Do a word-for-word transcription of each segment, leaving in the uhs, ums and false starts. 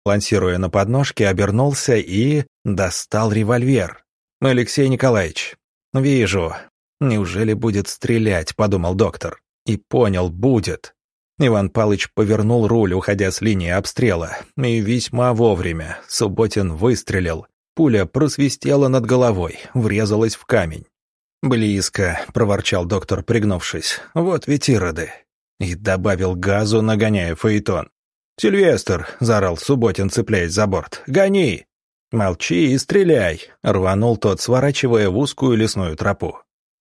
лансируя на подножке, обернулся и достал револьвер. «Алексей Николаевич, вижу. Неужели будет стрелять?» — подумал доктор. И понял, будет. Иван Палыч повернул руль, уходя с линии обстрела. И весьма вовремя. Субботин выстрелил. Пуля просвистела над головой, врезалась в камень. «Близко», — проворчал доктор, пригнувшись. «Вот ведь ироды». И добавил газу, нагоняя фаэтон. «Сильвестр!» — заорал Субботин, цепляясь за борт. «Гони!» «Молчи и стреляй!» — рванул тот, сворачивая в узкую лесную тропу.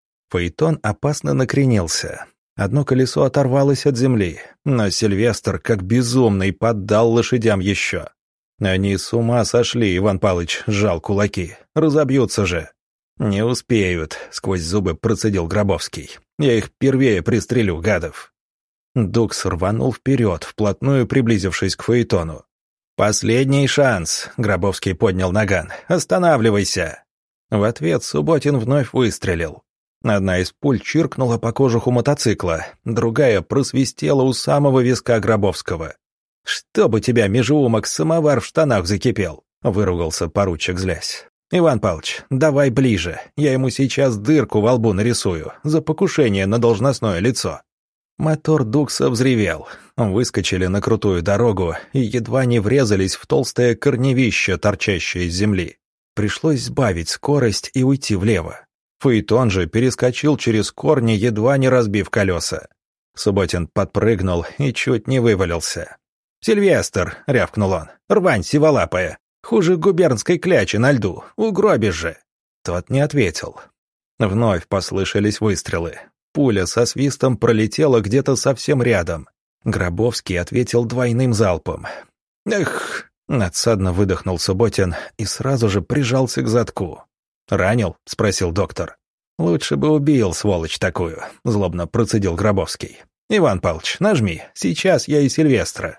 Фаэтон опасно накренился. Одно колесо оторвалось от земли, но Сильвестр, как безумный, поддал лошадям еще. «Они с ума сошли», — Иван Палыч сжал кулаки. «Разобьются же». «Не успеют», — сквозь зубы процедил Гробовский. «Я их первее пристрелю, гадов». Дукс рванул вперед, вплотную приблизившись к фаэтону. «Последний шанс», — Гробовский поднял наган. «Останавливайся». В ответ Субботин вновь выстрелил. Одна из пуль чиркнула по кожуху мотоцикла, другая просвистела у самого виска Гробовского. «Чтобы тебя, межеумок, самовар в штанах закипел», — выругался поручик, злясь. «Иван Павлович, давай ближе, я ему сейчас дырку во лбу нарисую за покушение на должностное лицо». Мотор Дукса взревел. Выскочили на крутую дорогу и едва не врезались в толстое корневище, торчащее из земли. Пришлось сбавить скорость и уйти влево. Фаэтон же перескочил через корни, едва не разбив колеса. Субботин подпрыгнул и чуть не вывалился. «Сильвестр!» — рявкнул он. «Рвань сиволапая! Хуже губернской клячи на льду! Угробишь же!» Тот не ответил. Вновь послышались выстрелы. Пуля со свистом пролетела где-то совсем рядом. Гробовский ответил двойным залпом. «Эх!» — надсадно выдохнул Субботин и сразу же прижался к задку. «Ранил?» — спросил доктор. «Лучше бы убил, сволочь такую», — злобно процедил Гробовский. «Иван Павлович, нажми, сейчас я и Сильвестра».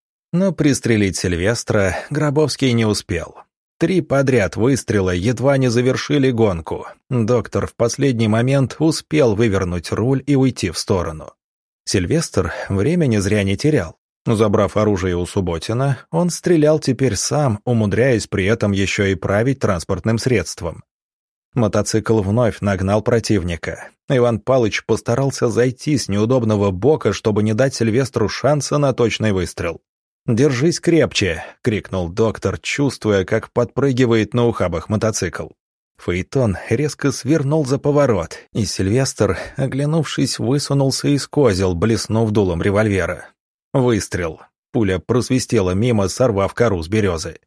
Но пристрелить Сильвестра Гробовский не успел. Три подряд выстрела едва не завершили гонку. Доктор в последний момент успел вывернуть руль и уйти в сторону. Сильвестр времени зря не терял. Забрав оружие у Субботина, он стрелял теперь сам, умудряясь при этом еще и править транспортным средством. Мотоцикл вновь нагнал противника. Иван Палыч постарался зайти с неудобного бока, чтобы не дать Сильвестру шанса на точный выстрел. «Держись крепче!» — крикнул доктор, чувствуя, как подпрыгивает на ухабах мотоцикл. Фаэтон резко свернул за поворот, и Сильвестр, оглянувшись, высунулся из козел, блеснув дулом револьвера. Выстрел. Пуля просвистела мимо, сорвав кору с березы.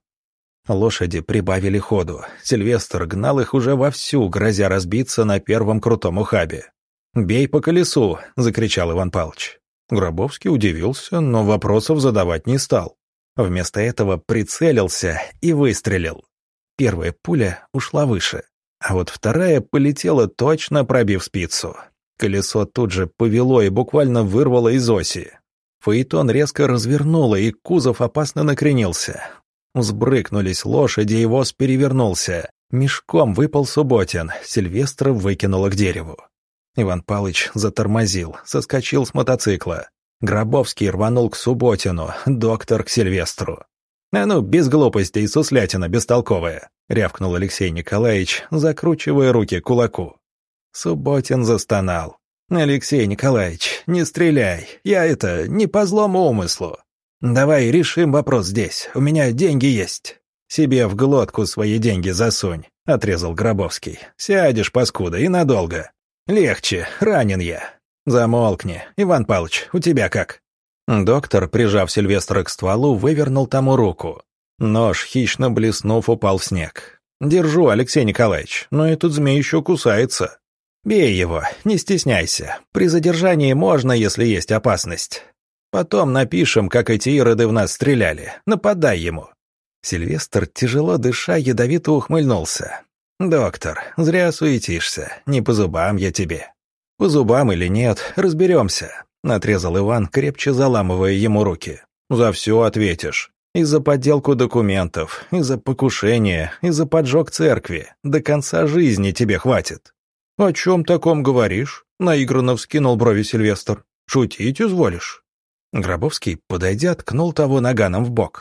Лошади прибавили ходу. Сильвестр гнал их уже вовсю, грозя разбиться на первом крутом ухабе. «Бей по колесу!» — закричал Иван Павлович. Гробовский удивился, но вопросов задавать не стал. Вместо этого прицелился и выстрелил. Первая пуля ушла выше, а вот вторая полетела, точно пробив спицу. Колесо тут же повело и буквально вырвало из оси. Фаэтон резко развернуло, и кузов опасно накренился. Взбрыкнулись лошади, и воз перевернулся. Мешком выпал Субботин, Сильвестра выкинуло к дереву. Иван Палыч затормозил, соскочил с мотоцикла. Гробовский рванул к Субботину, доктор к Сильвестру. «А ну, без глупостей, суслятина бестолковая!» — рявкнул Алексей Николаевич, закручивая руки к кулаку. Субботин застонал. «Алексей Николаевич, не стреляй, я это, не по злому умыслу. Давай решим вопрос здесь, у меня деньги есть». «Себе в глотку свои деньги засунь», — отрезал Гробовский. «Сядешь, паскуда, и надолго. Легче, ранен я. Замолкни, Иван Павлович, у тебя как?» Доктор, прижав Сильвестра к стволу, вывернул тому руку. Нож, хищно блеснув, упал в снег. «Держу, Алексей Николаевич, но этот змей еще кусается». «Бей его, не стесняйся. При задержании можно, если есть опасность. Потом напишем, как эти ироды в нас стреляли. Нападай ему». Сильвестр, тяжело дыша, ядовито ухмыльнулся. «Доктор, зря суетишься. Не по зубам я тебе». «По зубам или нет, разберемся», — отрезал Иван, крепче заламывая ему руки. «За все ответишь. И за подделку документов, и за покушение, и за поджог церкви. До конца жизни тебе хватит». «О чем таком говоришь?» — наигранно вскинул брови Сильвестр. «Шутить изволишь?» Гробовский, подойдя, ткнул того наганом в бок.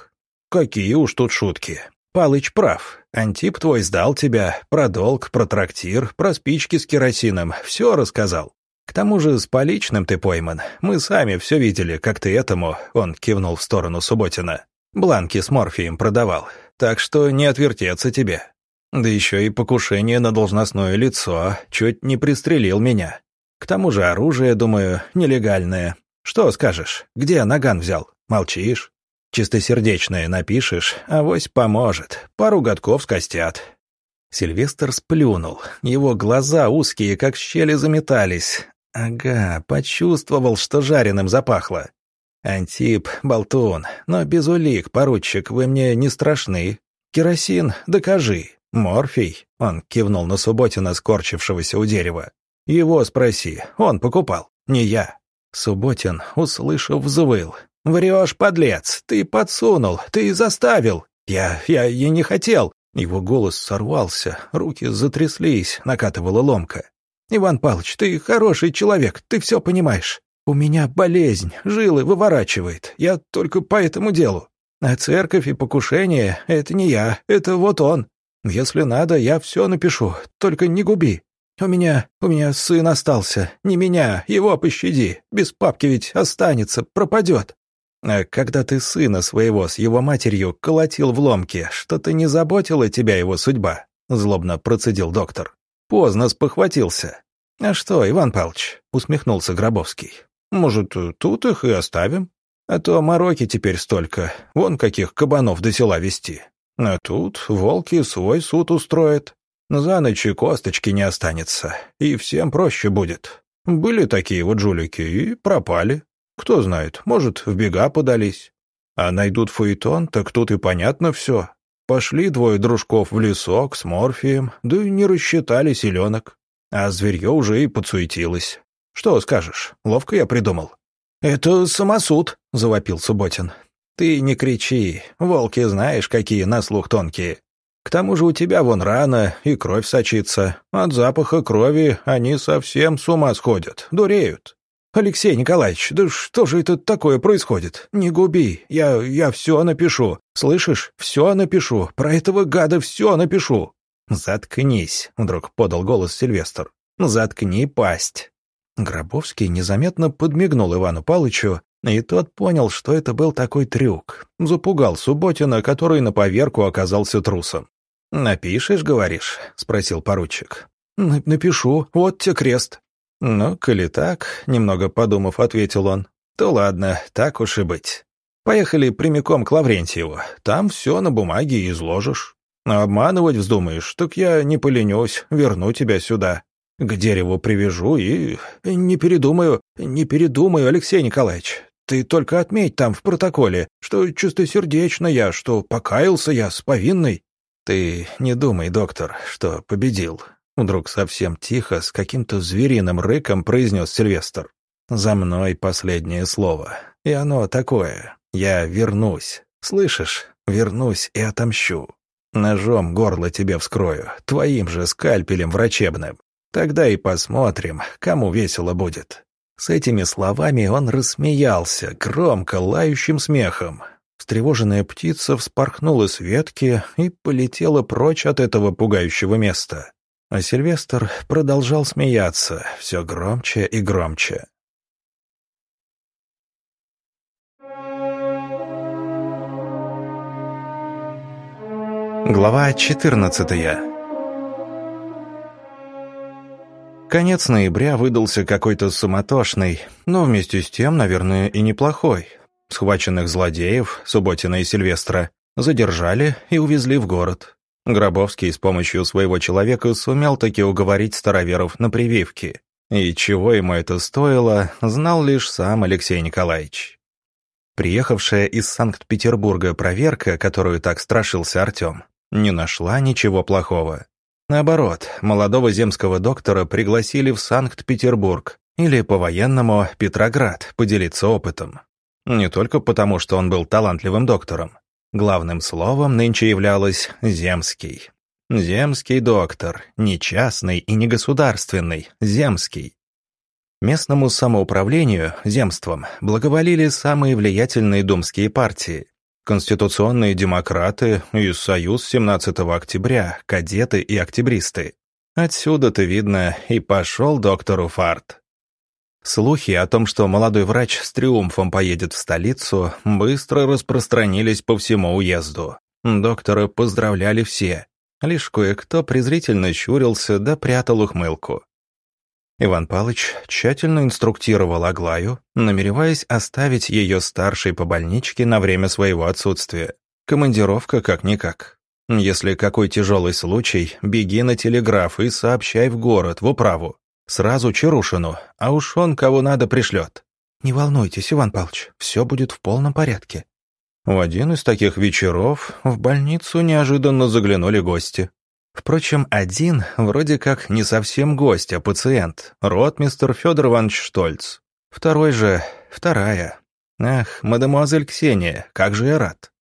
какие уж тут шутки. Палыч прав. Антип твой сдал тебя, про долг, про трактир, про спички с керосином, все рассказал. К тому же с поличным ты пойман. Мы сами все видели, как ты этому, он кивнул в сторону Субботина, бланки с морфием продавал. Так что не отвертеться тебе. Да еще и покушение на должностное лицо, чуть не пристрелил меня. К тому же оружие, думаю, нелегальное. Что скажешь, где наган взял? Молчишь? Чистосердечное напишешь, авось поможет, пару годков скостят». Сильвестр сплюнул, его глаза узкие, как щели, заметались. Ага, почувствовал, что жареным запахло. «Антип, болтун, но без улик, поручик, вы мне не страшны. Керосин, докажи. Морфий», — он кивнул на Субботина, скорчившегося у дерева. «Его спроси, он покупал, не я». Субботин, услышав, взвыл. «Врешь, подлец, ты подсунул, ты заставил. Я, я и не хотел». Его голос сорвался, руки затряслись, накатывала ломка. «Иван Павлович, ты хороший человек, ты все понимаешь. У меня болезнь, жилы выворачивает, я только по этому делу. А церковь и покушение — это не я, это вот он. Если надо, я все напишу, только не губи. У меня, у меня сын остался, не меня, его пощади, без папки ведь останется, пропадет». «А когда ты сына своего с его матерью колотил в ломке, что-то не заботила тебя его судьба?» — злобно процедил доктор. «Поздно спохватился». «А что, Иван Павлович?» — усмехнулся Гробовский. «Может, тут их и оставим? А то мороки теперь столько, вон каких кабанов до села вести. А тут волки свой суд устроят. За ночь и косточки не останется, и всем проще будет. Были такие вот жулики и пропали. Кто знает, может, в бега подались. А найдут фаэтон, так тут и понятно все. Пошли двое дружков в лесок с морфием, да и не рассчитали селенок. А зверье уже и подсуетилось. Что скажешь, ловко я придумал». «Это самосуд», — завопил Субботин. «Ты не кричи, волки знаешь, какие на слух тонкие. К тому же у тебя вон рана и кровь сочится. От запаха крови они совсем с ума сходят, дуреют. Алексей Николаевич, да что же это такое происходит? Не губи, я, я все напишу. Слышишь, все напишу, про этого гада все напишу». «Заткнись», — вдруг подал голос Сильвестр. «Заткни пасть». Гробовский незаметно подмигнул Ивану Павловичу, и тот понял, что это был такой трюк. Запугал Субботина, который на поверку оказался трусом. «Напишешь, говоришь?» — спросил поручик. «Напишу, вот тебе крест». «Ну, коли так», — немного подумав, ответил он, — «то ладно, так уж и быть. Поехали прямиком к Лаврентьеву, там все на бумаге изложишь. А обманывать вздумаешь, так я не поленюсь, верну тебя сюда. К дереву привяжу и... Не передумаю, не передумаю, Алексей Николаевич. Ты только отметь там в протоколе, что чистосердечно я, что покаялся я с повинной». «Ты не думай, доктор, что победил», — вдруг совсем тихо, с каким-то звериным рыком произнес Сильвестр. «За мной последнее слово. И оно такое. Я вернусь. Слышишь? Вернусь и отомщу. Ножом горло тебе вскрою, твоим же скальпелем врачебным. Тогда и посмотрим, кому весело будет». С этими словами он рассмеялся, громко, лающим смехом. Встревоженная птица вспорхнула с ветки и полетела прочь от этого пугающего места. А Сильвестр продолжал смеяться, все громче и громче. Глава четырнадцатая. Конец ноября выдался какой-то суматошный, но вместе с тем, наверное, и неплохой. Схваченных злодеев, Субботина и Сильвестра, задержали и увезли в город. Гробовский с помощью своего человека сумел таки уговорить староверов на прививки. И чего ему это стоило, знал лишь сам Алексей Николаевич. Приехавшая из Санкт-Петербурга проверка, которую так страшился Артем, не нашла ничего плохого. Наоборот, молодого земского доктора пригласили в Санкт-Петербург, или по-военному Петроград, поделиться опытом. Не только потому, что он был талантливым доктором. Главным словом нынче являлось «земский». Земский доктор, не частный и не государственный, земский. Местному самоуправлению, земствам, благоволили самые влиятельные думские партии. конституционные демократы и Союз семнадцатого октября, кадеты и октябристы. Отсюда-то, видно, и пошел доктору фарт. Слухи о том, что молодой врач с триумфом поедет в столицу, быстро распространились по всему уезду. Доктора поздравляли все. Лишь кое-кто презрительно щурился да прятал ухмылку. Иван Павлович тщательно инструктировал Аглаю, намереваясь оставить ее старшей по больничке на время своего отсутствия. Командировка как-никак. Если какой тяжелый случай, беги на телеграф и сообщай в город, в управу. Сразу Чарушину, а уж он кого надо пришлет. Не волнуйтесь, Иван Павлович, все будет в полном порядке. В один из таких вечеров в больницу неожиданно заглянули гости. Впрочем, один вроде как не совсем гость, а пациент, ротмистр Федор Иванович Штольц. Второй же, вторая. Ах, мадемуазель Ксения, как же я рад.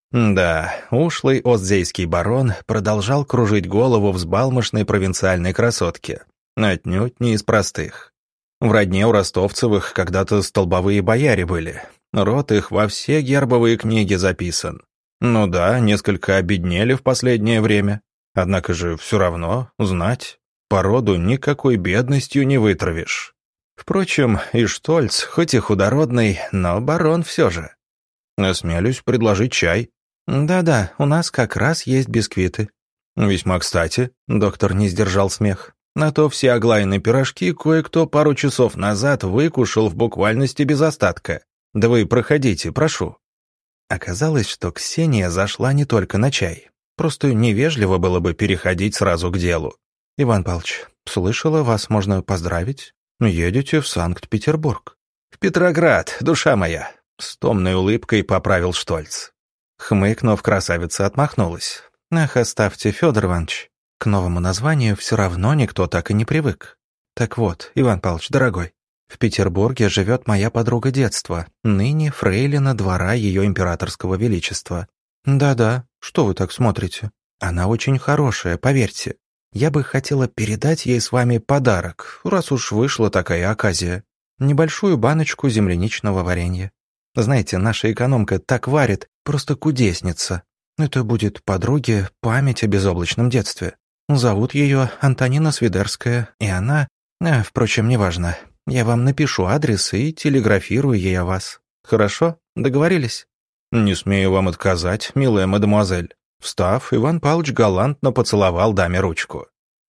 Да, ушлый остзейский барон продолжал кружить голову взбалмошной провинциальной красотке. Отнюдь не из простых. В родне у ростовцевых когда-то столбовые бояре были. Род их во все гербовые книги записан. Ну да, несколько обеднели в последнее время. Однако же все равно, знать, породу никакой бедностью не вытравишь. Впрочем, и Штольц, хоть и худородный, но барон все же. Осмелюсь предложить чай. Да-да, у нас как раз есть бисквиты. Весьма кстати, доктор не сдержал смех. На то все Аглаины пирожки кое-кто пару часов назад выкушал в буквальности без остатка. Да вы проходите, прошу. Оказалось, что Ксения зашла не только на чай. Просто невежливо было бы переходить сразу к делу. «Иван Павлович, слышала, вас можно поздравить? Едете в Санкт-Петербург». «В Петроград, душа моя», — с томной улыбкой поправил Штольц. Хмыкнув, красавица отмахнулась. «Ах, оставьте, Федор Иванович. К новому названию все равно никто так и не привык. Так вот, Иван Павлович, дорогой, в Петербурге живет моя подруга детства, ныне фрейлина двора ее императорского величества. Да-да, что вы так смотрите? Она очень хорошая, поверьте. Я бы хотела передать ей с вами подарок, раз уж вышла такая оказия. Небольшую баночку земляничного варенья. Знаете, наша экономка так варит, просто кудесница. Это будет подруге память о безоблачном детстве. Зовут ее Антонина Свидерская, и она... А, впрочем, неважно. Я вам напишу адрес и телеграфирую ей о вас. Хорошо? Договорились?» «Не смею вам отказать, милая мадемуазель». Встав, Иван Павлович галантно поцеловал даме ручку.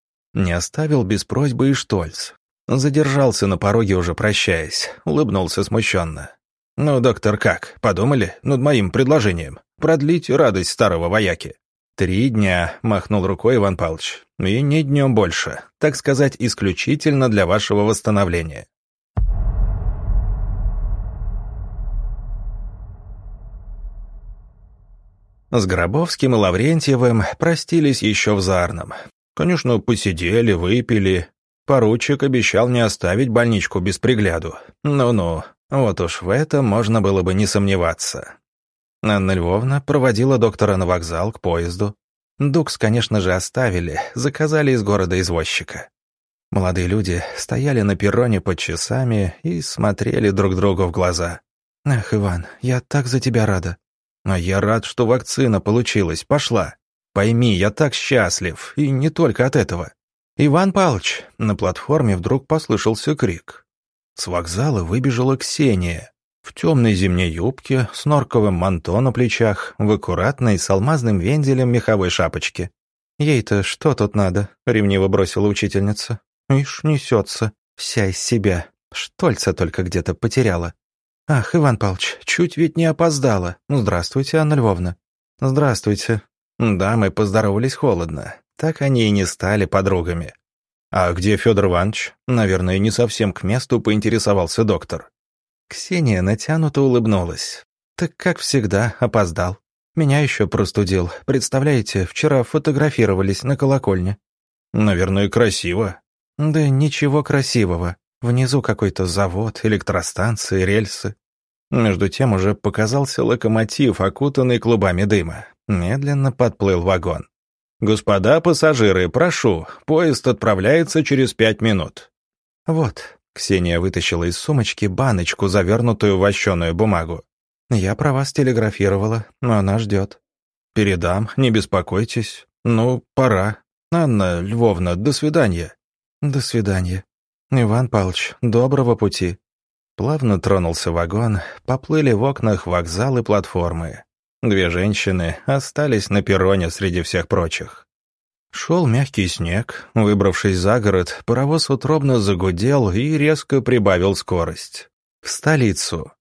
Не оставил без просьбы и Штольц. Задержался на пороге, уже прощаясь, улыбнулся смущенно. «Ну, доктор, как, подумали над моим предложением? Продлить радость старого вояки?» «Три дня», — махнул рукой Иван Павлович. «И не днем больше, так сказать, исключительно для вашего восстановления». С Гробовским и Лаврентьевым простились еще в Зарном. Конечно, посидели, выпили. Поручик обещал не оставить больничку без пригляду. Ну-ну, вот уж в этом можно было бы не сомневаться. Анна Львовна проводила доктора на вокзал к поезду. Дукс, конечно же, оставили, заказали из города извозчика. Молодые люди стояли на перроне под часами и смотрели друг другу в глаза. «Ах, Иван, я так за тебя рада». «А я рад, что вакцина получилась, пошла. Пойми, я так счастлив, и не только от этого». «Иван Павлович!» На платформе вдруг послышался крик. С вокзала выбежала Ксения. В темной зимней юбке, с норковым манто на плечах, в аккуратной с алмазным вензелем меховой шапочке. «Ей-то что тут надо?» — ревниво бросила учительница. «Ишь, несется. Вся из себя. Штольца только где-то потеряла». «Ах, Иван Павлович, чуть ведь не опоздала. Здравствуйте, Анна Львовна». «Здравствуйте». Да, мы поздоровались холодно. Так они и не стали подругами. «А где Федор Иванович?» Наверное, не совсем к месту поинтересовался доктор. Ксения натянуто улыбнулась. «Так как всегда, опоздал. Меня еще простудил. Представляете, вчера фотографировались на колокольне». «Наверное, красиво». «Да ничего красивого. Внизу какой-то завод, электростанции, рельсы». Между тем уже показался локомотив, окутанный клубами дыма. Медленно подплыл вагон. «Господа пассажиры, прошу, поезд отправляется через пять минут». «Вот», — Ксения вытащила из сумочки баночку, завернутую в вощеную бумагу. «Я про вас телеграфировала, но она ждет». «Передам, не беспокойтесь. Ну, пора. Анна Львовна, до свидания». «До свидания. Иван Павлович, доброго пути». Плавно тронулся вагон, поплыли в окнах вокзалы платформы. Две женщины остались на перроне среди всех прочих. Шел мягкий снег. Выбравшись за город, паровоз утробно загудел и резко прибавил скорость. В столицу.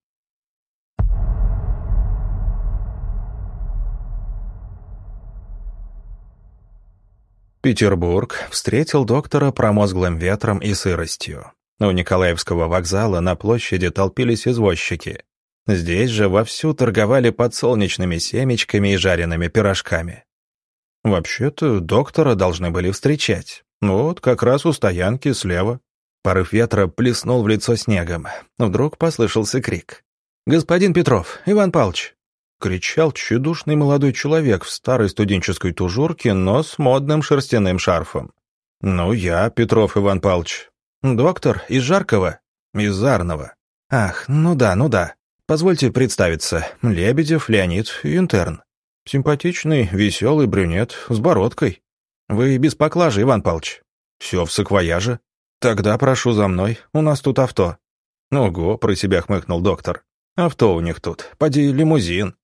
Петербург встретил доктора промозглым ветром и сыростью. У Николаевского вокзала на площади толпились извозчики. Здесь же вовсю торговали подсолнечными семечками и жареными пирожками. Вообще-то доктора должны были встречать. Вот как раз у стоянки слева. Порыв ветра плеснул в лицо снегом. Вдруг послышался крик. «Господин Петров, Иван Павлович!» Кричал тщедушный молодой человек в старой студенческой тужурке, но с модным шерстяным шарфом. «Ну, я, Петров Иван Павлович. Доктор из Жаркова?» «Из Зарного». «Ах, ну да, ну да. Позвольте представиться. Лебедев Леонид, интерн. Симпатичный, веселый брюнет, с бородкой. Вы без поклажи, Иван Павлович?» «Все в саквояже». «Тогда прошу за мной, у нас тут авто». «Ого», — про себя хмыкнул доктор. «Авто у них тут, поди лимузин».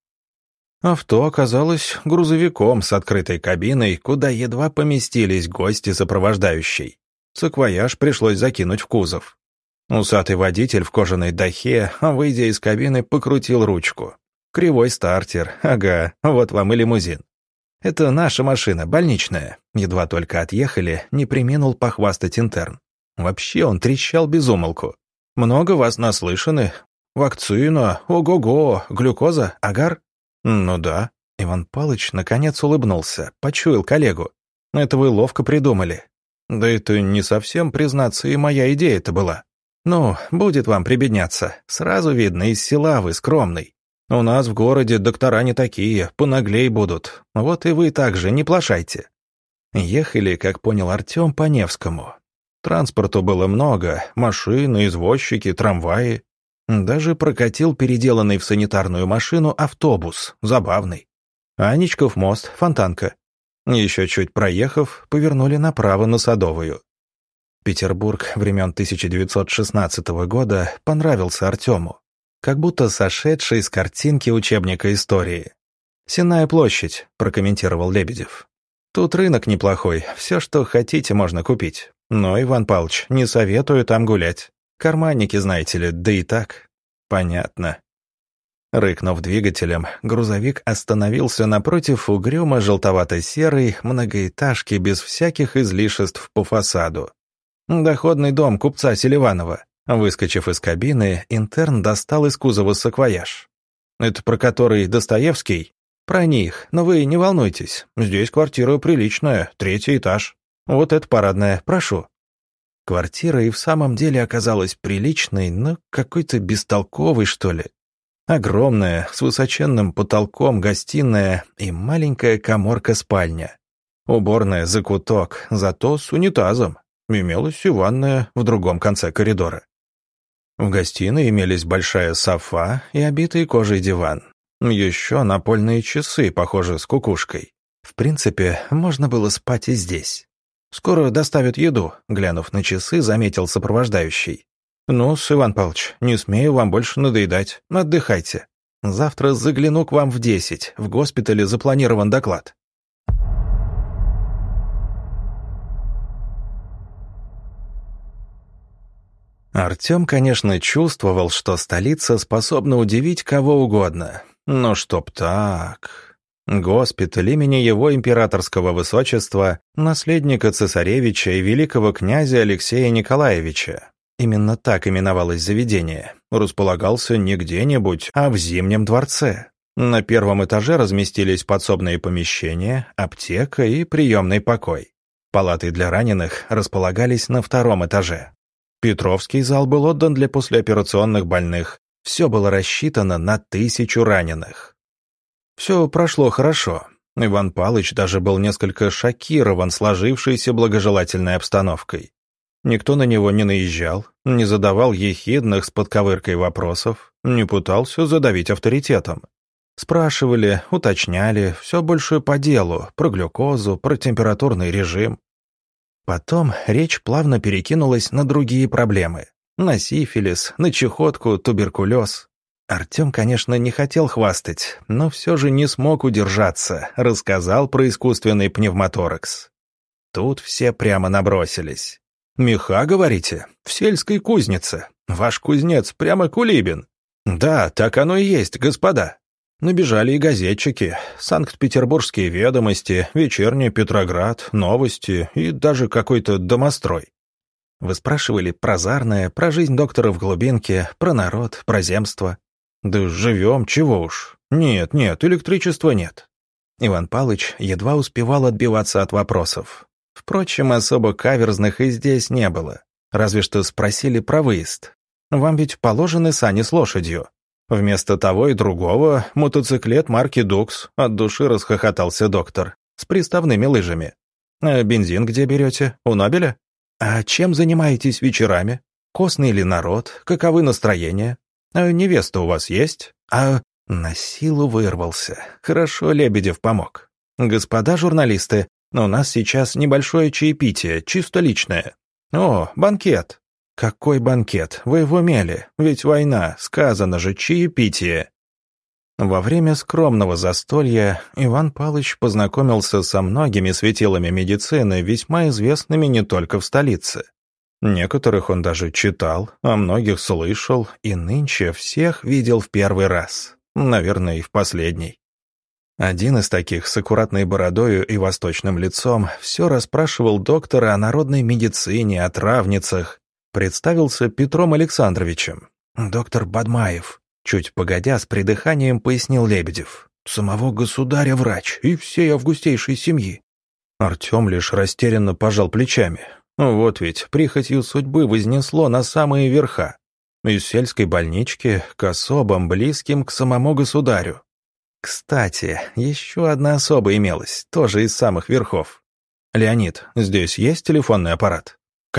Авто оказалось грузовиком с открытой кабиной, куда едва поместились гости сопровождающей. Саквояж пришлось закинуть в кузов. Усатый водитель в кожаной дахе, выйдя из кабины, покрутил ручку. Кривой стартер, ага, вот вам и лимузин. «Это наша машина, больничная». Едва только отъехали, не преминул похвастать интерн. Вообще он трещал без умолку. «Много вас наслышаны. Вакцина, ого-го, глюкоза, агар?» «Ну да». Иван Палыч наконец улыбнулся, почуял коллегу. «Это вы ловко придумали». «Да это не совсем, признаться, и моя идея-то была». «Ну, будет вам прибедняться. Сразу видно, из села вы скромный. У нас в городе доктора не такие, понаглей будут. Вот и вы также не плашайте». Ехали, как понял Артем, по Невскому. Транспорту было много, машины, извозчики, трамваи. Даже прокатил переделанный в санитарную машину автобус, забавный. Аничков мост, Фонтанка. Еще чуть проехав, повернули направо на Садовую. Петербург времен тысяча девятьсот шестнадцатого года понравился Артему, как будто сошедший с картинки учебника истории. «Сенная площадь», — прокомментировал Лебедев. «Тут рынок неплохой, все, что хотите, можно купить. Но, Иван Павлович, не советую там гулять. Карманники, знаете ли, да и так». «Понятно». Рыкнув двигателем, грузовик остановился напротив угрюмо желтовато-серой многоэтажки без всяких излишеств по фасаду. «Доходный дом купца Селиванова». Выскочив из кабины, интерн достал из кузова саквояж. «Это про который Достоевский?» «Про них, но вы не волнуйтесь. Здесь квартира приличная, третий этаж. Вот это парадная, прошу». Квартира и в самом деле оказалась приличной, но какой-то бестолковой, что ли. Огромная, с высоченным потолком гостиная и маленькая каморка-спальня. Уборная закуток, зато с унитазом. Имелась и ванная в другом конце коридора. В гостиной имелись большая софа и обитый кожей диван. Еще напольные часы, похожие с кукушкой. В принципе, можно было спать и здесь. «Скоро доставят еду», — глянув на часы, заметил сопровождающий. «Ну-с, Иван Павлович, не смею вам больше надоедать. Отдыхайте. Завтра загляну к вам в десять. В госпитале запланирован доклад». Артем, конечно, чувствовал, что столица способна удивить кого угодно. Но чтоб так... Госпиталь имени его императорского высочества, наследника цесаревича и великого князя Алексея Николаевича. Именно так именовалось заведение. Располагался не где-нибудь, а в Зимнем дворце. На первом этаже разместились подсобные помещения, аптека и приемный покой. Палаты для раненых располагались на втором этаже. Петровский зал был отдан для послеоперационных больных. Все было рассчитано на тысячу раненых. Все прошло хорошо. Иван Павлович даже был несколько шокирован сложившейся благожелательной обстановкой. Никто на него не наезжал, не задавал ехидных с подковыркой вопросов, не пытался задавить авторитетом. Спрашивали, уточняли, все больше по делу, про глюкозу, про температурный режим. Потом речь плавно перекинулась на другие проблемы. На сифилис, на чехотку, туберкулез. Артем, конечно, не хотел хвастать, но все же не смог удержаться, рассказал про искусственный пневмоторакс. Тут все прямо набросились. «Меха, говорите? В сельской кузнице. Ваш кузнец прямо Кулибин». «Да, так оно и есть, господа». Набежали и газетчики, Санкт-Петербургские ведомости, Вечерний Петроград, Новости и даже какой-то домострой. Вы спрашивали про Зарное, про жизнь доктора в глубинке, про народ, про земство. Да живем, чего уж. Нет, нет, электричества нет. Иван Палыч едва успевал отбиваться от вопросов. Впрочем, особо каверзных и здесь не было. Разве что спросили про выезд. Вам ведь положены сани с лошадью. Вместо того и другого мотоциклет марки «Дукс», от души расхохотался доктор, с приставными лыжами. А бензин где берете? У Нобеля? А чем занимаетесь вечерами? Костный ли народ? Каковы настроения? А невеста у вас есть? А на силу вырвался. Хорошо Лебедев помог. Господа журналисты, у нас сейчас небольшое чаепитие, чисто личное. О, банкет. Какой банкет? Вы в уме ли? Ведь война, сказано же, чаепитие. Во время скромного застолья Иван Палыч познакомился со многими светилами медицины, весьма известными не только в столице. Некоторых он даже читал, а многих слышал, и нынче всех видел в первый раз, наверное, и в последний. Один из таких с аккуратной бородою и восточным лицом все расспрашивал доктора о народной медицине, о травницах. Представился Петром Александровичем. «Доктор Бадмаев», чуть погодя с придыханием пояснил Лебедев. «Самого государя врач и всей августейшей семьи». Артем лишь растерянно пожал плечами. Вот ведь прихотью судьбы вознесло на самые верха. Из сельской больнички к особам, близким к самому государю. Кстати, еще одна особа имелась, тоже из самых верхов. «Леонид, здесь есть телефонный аппарат?»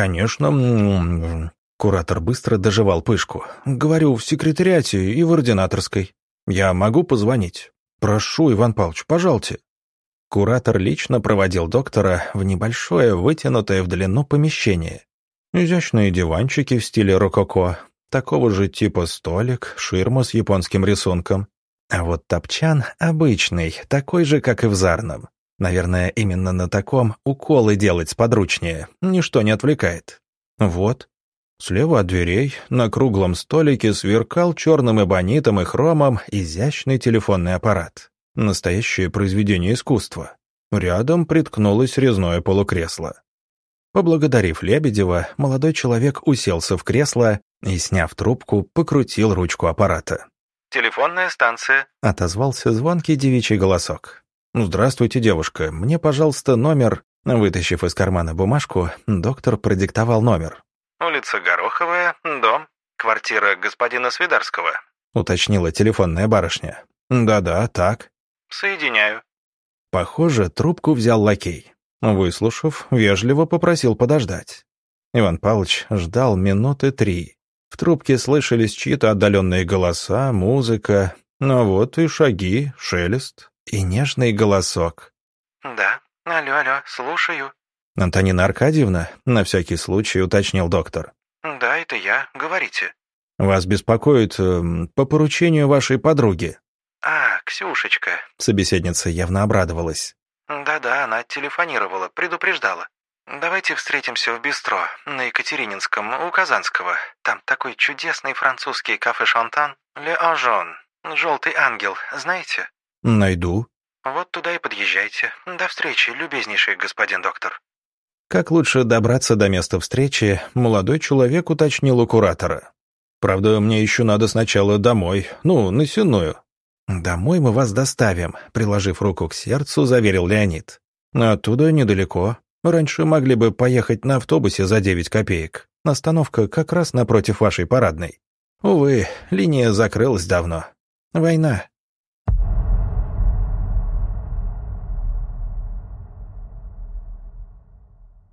«Конечно». Куратор быстро дожевал пышку. «Говорю, в секретариате и в ординаторской. Я могу позвонить?» «Прошу, Иван Павлович, пожалуйте». Куратор лично проводил доктора в небольшое, вытянутое в длину помещение. Изящные диванчики в стиле рококо, такого же типа столик, ширма с японским рисунком. А вот топчан обычный, такой же, как и в Зарном. Наверное, именно на таком уколы делать сподручнее, ничто не отвлекает. Вот. Слева от дверей на круглом столике сверкал черным эбонитом и хромом изящный телефонный аппарат. Настоящее произведение искусства. Рядом приткнулось резное полукресло. Поблагодарив Лебедева, молодой человек уселся в кресло и, сняв трубку, покрутил ручку аппарата. «Телефонная станция», — отозвался звонкий девичий голосок. «Здравствуйте, девушка. Мне, пожалуйста, номер...» Вытащив из кармана бумажку, доктор продиктовал номер. «Улица Гороховая, дом, квартира господина Свидарского», — уточнила телефонная барышня. «Да-да, так». «Соединяю». Похоже, трубку взял лакей. Выслушав, вежливо попросил подождать. Иван Павлович ждал минуты три. В трубке слышались чьи-то отдаленные голоса, музыка, но вот и шаги, шелест и нежный голосок. «Да, алло, алло, слушаю». «Антонина Аркадьевна?» — на всякий случай уточнил доктор. «Да, это я, говорите». «Вас беспокоит э, по поручению вашей подруги». «А, Ксюшечка», — собеседница явно обрадовалась. «Да-да, она телефонировала, предупреждала. Давайте встретимся в бистро на Екатерининском, у Казанского. Там такой чудесный французский кафе-шантан. Ле Анжон, желтый ангел, знаете?» «Найду». «Вот туда и подъезжайте. До встречи, любезнейший господин доктор». Как лучше добраться до места встречи, молодой человек уточнил у куратора. «Правда, мне еще надо сначала домой, ну, на Сенную». «Домой мы вас доставим», — приложив руку к сердцу, заверил Леонид. «Оттуда недалеко. Раньше могли бы поехать на автобусе за девять копеек. Остановка как раз напротив вашей парадной. Увы, линия закрылась давно. Война».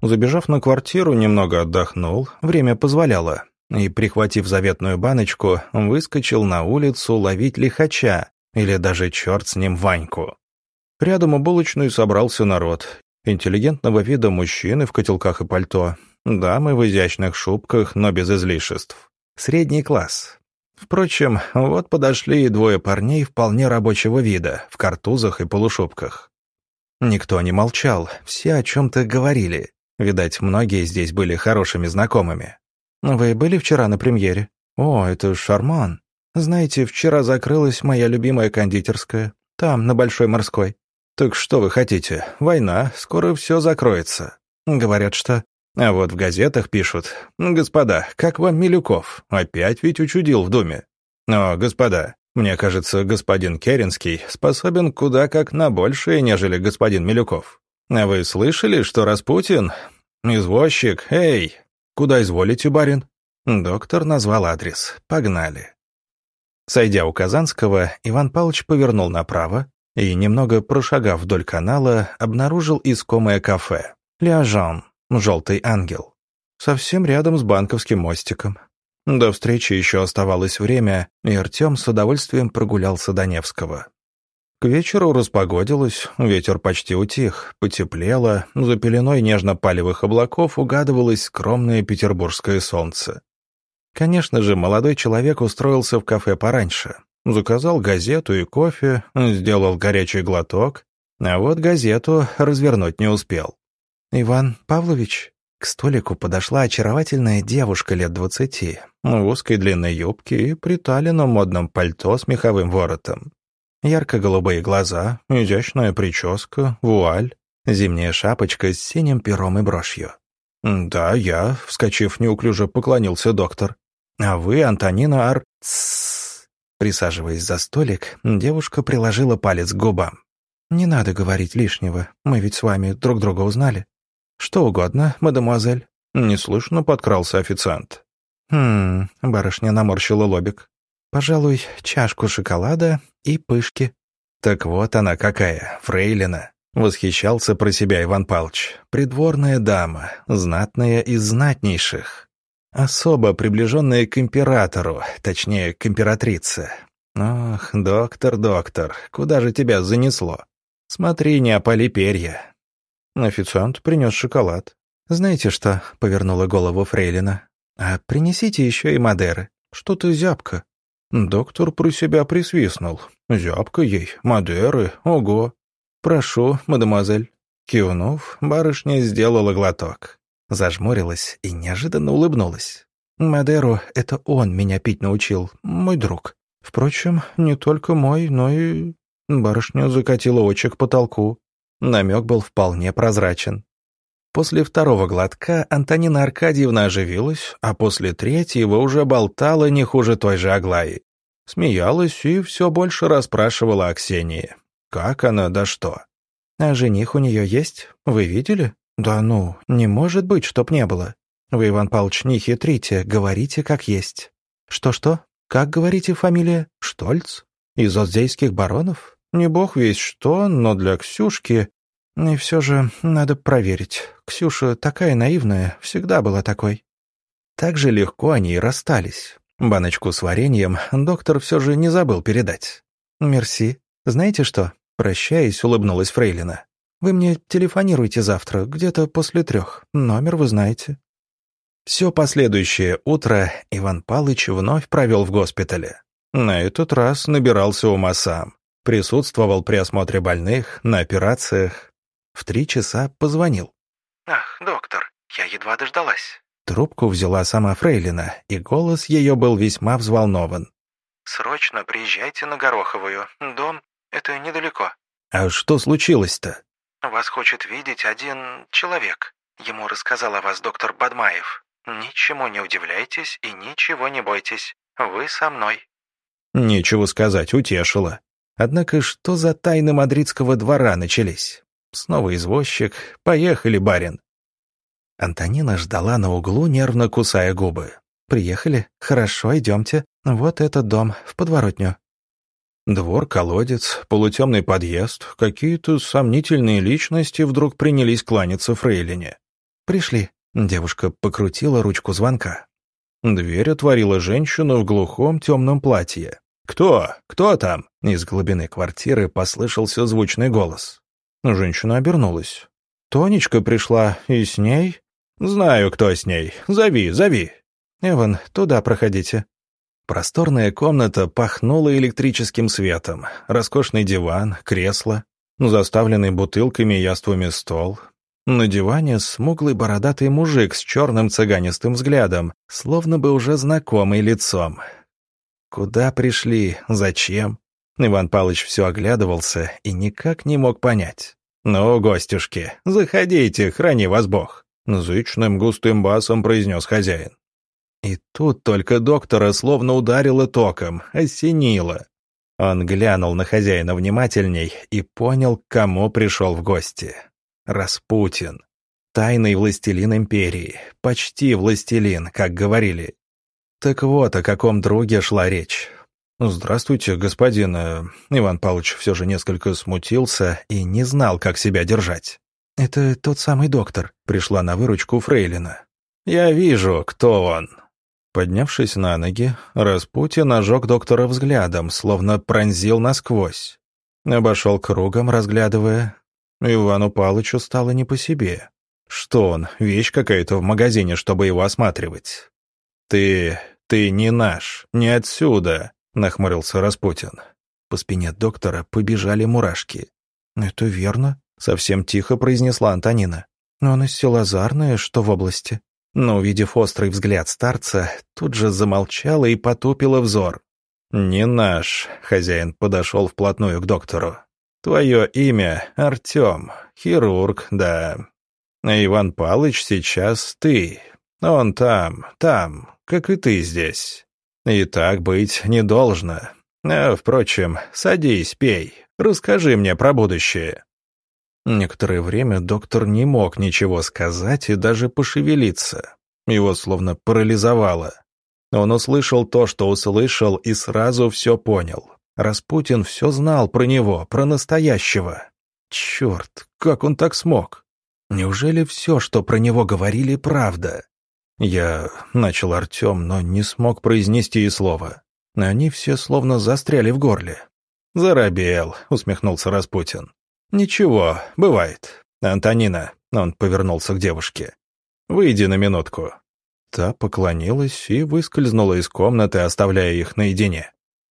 Забежав на квартиру, немного отдохнул, время позволяло, и, прихватив заветную баночку, выскочил на улицу ловить лихача, или даже черт с ним Ваньку. Рядом у булочной собрался народ. Интеллигентного вида мужчины в котелках и пальто, дамы в изящных шубках, но без излишеств. Средний класс. Впрочем, вот подошли и двое парней вполне рабочего вида, в картузах и полушубках. Никто не молчал, все о чем-то говорили. Видать, многие здесь были хорошими знакомыми. «Вы были вчера на премьере?» «О, это Шарман. Знаете, вчера закрылась моя любимая кондитерская. Там, на Большой Морской». «Так что вы хотите? Война, скоро все закроется». «Говорят, что...» А вот в газетах пишут: «Господа, как вам Милюков? Опять ведь учудил в Думе». Но, господа, мне кажется, господин Керенский способен куда как на большее, нежели господин Милюков. А вы слышали, что Распутин? Извозчик, эй! Куда изволите, барин?» Доктор назвал адрес. Погнали. Сойдя у Казанского, Иван Павлович повернул направо и, немного прошагав вдоль канала, обнаружил искомое кафе «Леожан», «Желтый ангел», совсем рядом с Банковским мостиком. До встречи еще оставалось время, и Артем с удовольствием прогулялся до Невского. К вечеру распогодилось, ветер почти утих, потеплело, за пеленой нежно-палевых облаков угадывалось скромное петербургское солнце. Конечно же, молодой человек устроился в кафе пораньше. Заказал газету и кофе, сделал горячий глоток, а вот газету развернуть не успел. «Иван Павлович?» К столику подошла очаровательная девушка лет двадцати, в узкой длинной юбке и приталенном модном пальто с меховым воротом. Ярко-голубые глаза, изящная прическа, вуаль, зимняя шапочка с синим пером и брошью. «Да, я», — вскочив неуклюже, поклонился доктор. «А вы, Антонина Ар...» «Тссс». Присаживаясь за столик, девушка приложила палец к губам. «Не надо говорить лишнего, мы ведь с вами друг друга узнали». «Что угодно, мадемуазель». Неслышно подкрался официант. «Хм...» — барышня наморщила лобик. «Пожалуй, чашку шоколада и пышки». «Так вот она какая, фрейлина», — восхищался про себя Иван Павлович. «Придворная дама, знатная из знатнейших. Особо приближенная к императору, точнее, к императрице. Ох, доктор, доктор, куда же тебя занесло? Смотри, не опали перья». Официант принес шоколад. «Знаете что?» — повернула голову фрейлина. «А принесите еще и Мадеры. Что-то зябко». Доктор про себя присвистнул. «Зябко ей, Мадеры, ого!» «Прошу, мадемуазель». Кивнув, барышня сделала глоток. Зажмурилась и неожиданно улыбнулась. «Мадеру — это он меня пить научил, мой друг. Впрочем, не только мой, но и...» Барышня закатила очи к потолку. Намек был вполне прозрачен. После второго глотка Антонина Аркадьевна оживилась, а после третьего уже болтала не хуже той же Аглаи. Смеялась и все больше расспрашивала о Ксении. Как она, да что. «А жених у нее есть? Вы видели?» «Да ну, не может быть, чтоб не было. Вы, Иван Павлович, не хитрите, говорите как есть». «Что-что? Как, говорите, фамилия? Штольц? Из Оздейских баронов? Не бог весть что, но для Ксюшки... И все же надо проверить. Ксюша такая наивная, всегда была такой». Так же легко они и расстались. Баночку с вареньем доктор все же не забыл передать. «Мерси. Знаете что?» Прощаясь, улыбнулась фрейлина. «Вы мне телефонируйте завтра, где-то после трех. Номер вы знаете». Все последующее утро Иван Палыч вновь провел в госпитале. На этот раз набирался ума сам. Присутствовал при осмотре больных, на операциях. В три часа позвонил. «Ах, доктор, я едва дождалась». Трубку взяла сама фрейлина, и голос ее был весьма взволнован. «Срочно приезжайте на Гороховую. Дом — это недалеко». «А что случилось-то?» «Вас хочет видеть один человек. Ему рассказал о вас доктор Бадмаев. Ничему не удивляйтесь и ничего не бойтесь. Вы со мной». Нечего сказать, утешила. Однако что за тайны мадридского двора начались? Снова извозчик. Поехали, барин. Антонина ждала на углу, нервно кусая губы. «Приехали? Хорошо, идемте. Вот этот дом, в подворотню». Двор, колодец, полутемный подъезд. Какие-то сомнительные личности вдруг принялись кланяться фрейлине. «Пришли». Девушка покрутила ручку звонка. Дверь отворила женщина в глухом темном платье. «Кто? Кто там?» Из глубины квартиры послышался звучный голос. Женщина обернулась. «Тонечка пришла, и с ней?» «Знаю, кто с ней. Зови, зови». «Эван, туда проходите». Просторная комната пахнула электрическим светом. Роскошный диван, кресло, заставленный бутылками и яствами стол. На диване смуглый бородатый мужик с черным цыганистым взглядом, словно бы уже знакомый лицом. Куда пришли? Зачем? Иван Павлович все оглядывался и никак не мог понять. «Ну, гостюшки, заходите, храни вас Бог», — зычным густым басом произнес хозяин. И тут только доктора словно ударило током, осенило. Он глянул на хозяина внимательней и понял, к кому пришел в гости. Распутин. Тайный властелин империи. Почти властелин, как говорили. Так вот, о каком друге шла речь. «Здравствуйте, господин...» Иван Павлович все же несколько смутился и не знал, как себя держать. «Это тот самый доктор», — пришла на выручку фрейлина. «Я вижу, кто он». Поднявшись на ноги, Распутин ожег доктора взглядом, словно пронзил насквозь. Обошел кругом, разглядывая. Ивану Павловичу стало не по себе. Что он, вещь какая-то в магазине, чтобы его осматривать? «Ты... ты не наш, не отсюда», — нахмурился Распутин. По спине доктора побежали мурашки. «Это верно», — совсем тихо произнесла Антонина. «Но он из села Зарное, что в области». Но, увидев острый взгляд старца, тут же замолчала и потупила взор. «Не наш», — хозяин подошел вплотную к доктору. «Твое имя Артем, хирург, да. А Иван Павлович сейчас ты. Он там, там, как и ты здесь. И так быть не должно. А, впрочем, садись, пей, расскажи мне про будущее». Некоторое время доктор не мог ничего сказать и даже пошевелиться. Его словно парализовало. Он услышал то, что услышал, и сразу все понял. Распутин все знал про него, про настоящего. Черт, как он так смог? Неужели все, что про него говорили, правда? Я начал Артем, но не смог произнести и слова. Они все словно застряли в горле. «Заробел», — усмехнулся Распутин. «Ничего, бывает. Антонина», — он повернулся к девушке. «Выйди на минутку». Та поклонилась и выскользнула из комнаты, оставляя их наедине.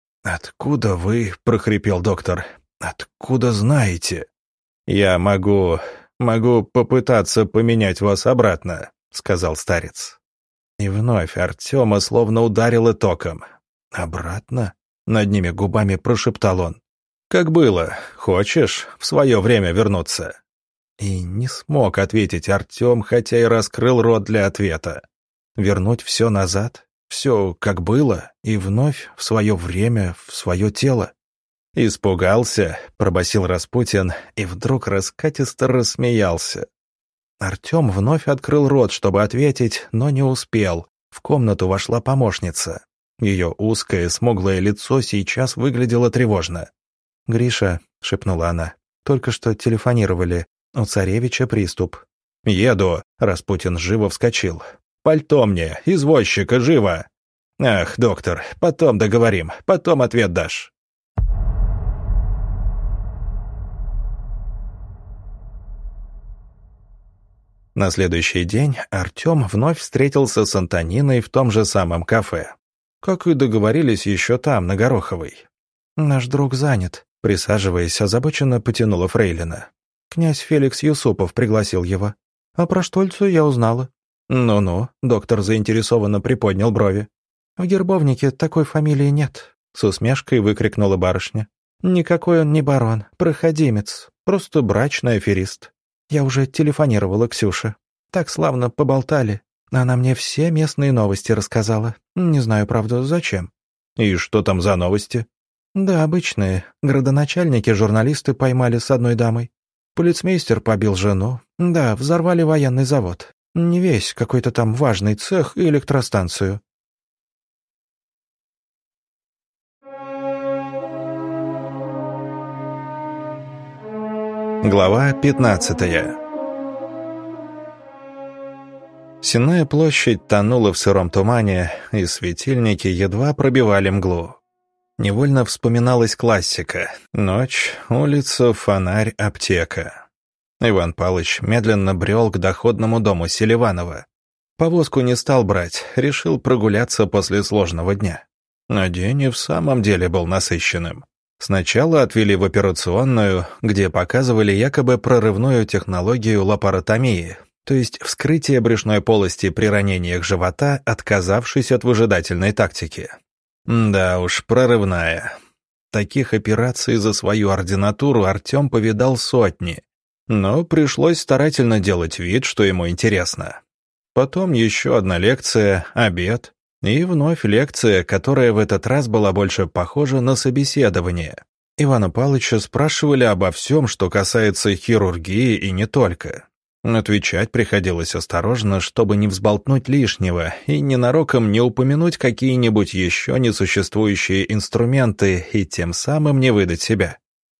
«Откуда вы?» — прохрипел доктор. «Откуда знаете?» «Я могу... могу попытаться поменять вас обратно», — сказал старец. И вновь Артема словно ударило током. «Обратно?» — над ними губами прошептал он. «Как было. Хочешь в свое время вернуться?» И не смог ответить Артем, хотя и раскрыл рот для ответа. Вернуть все назад? Все как было? И вновь в свое время, в свое тело? «Испугался», — пробасил Распутин, и вдруг раскатисто рассмеялся. Артем вновь открыл рот, чтобы ответить, но не успел. В комнату вошла помощница. Ее узкое, смуглое лицо сейчас выглядело тревожно. «Гриша», — шепнула она, — «только что телефонировали. У царевича приступ». «Еду», — Распутин живо вскочил. «Пальто мне, извозчика, живо!» «Ах, доктор, потом договорим, потом ответ дашь». На следующий день Артем вновь встретился с Антониной в том же самом кафе. Как и договорились еще там, на Гороховой. «Наш друг занят», — присаживаясь, озабоченно потянула фрейлина. «Князь Феликс Юсупов пригласил его. А про Штольцу я узнала». «Ну-ну», — доктор заинтересованно приподнял брови. «В гербовнике такой фамилии нет», — с усмешкой выкрикнула барышня. «Никакой он не барон, проходимец, просто брачный аферист. Я уже телефонировала Ксюше. Так славно поболтали. Она мне все местные новости рассказала. Не знаю, правда, зачем». «И что там за новости?» «Да, обычные. Градоначальники журналисты поймали с одной дамой. Полицмейстер побил жену. Да, взорвали военный завод. Не весь, какой-то там важный цех и электростанцию». Глава пятнадцатая. Сенная площадь тонула в сыром тумане, и светильники едва пробивали мглу. Невольно вспоминалась классика: ночь, улица, фонарь, аптека. Иван Павлович медленно брел к доходному дому Селиванова. Повозку не стал брать, решил прогуляться после сложного дня. Но день и в самом деле был насыщенным. Сначала отвели в операционную, где показывали якобы прорывную технологию лапаротомии, то есть вскрытие брюшной полости при ранениях живота, отказавшись от выжидательной тактики. Да уж, прорывная. Таких операций за свою ординатуру Артем повидал сотни, но пришлось старательно делать вид, что ему интересно. Потом еще одна лекция, обед, и вновь лекция, которая в этот раз была больше похожа на собеседование. Ивана Павловича спрашивали обо всем, что касается хирургии и не только. Отвечать приходилось осторожно, чтобы не взболтнуть лишнего и ненароком не упомянуть какие-нибудь еще несуществующие инструменты и тем самым не выдать себя.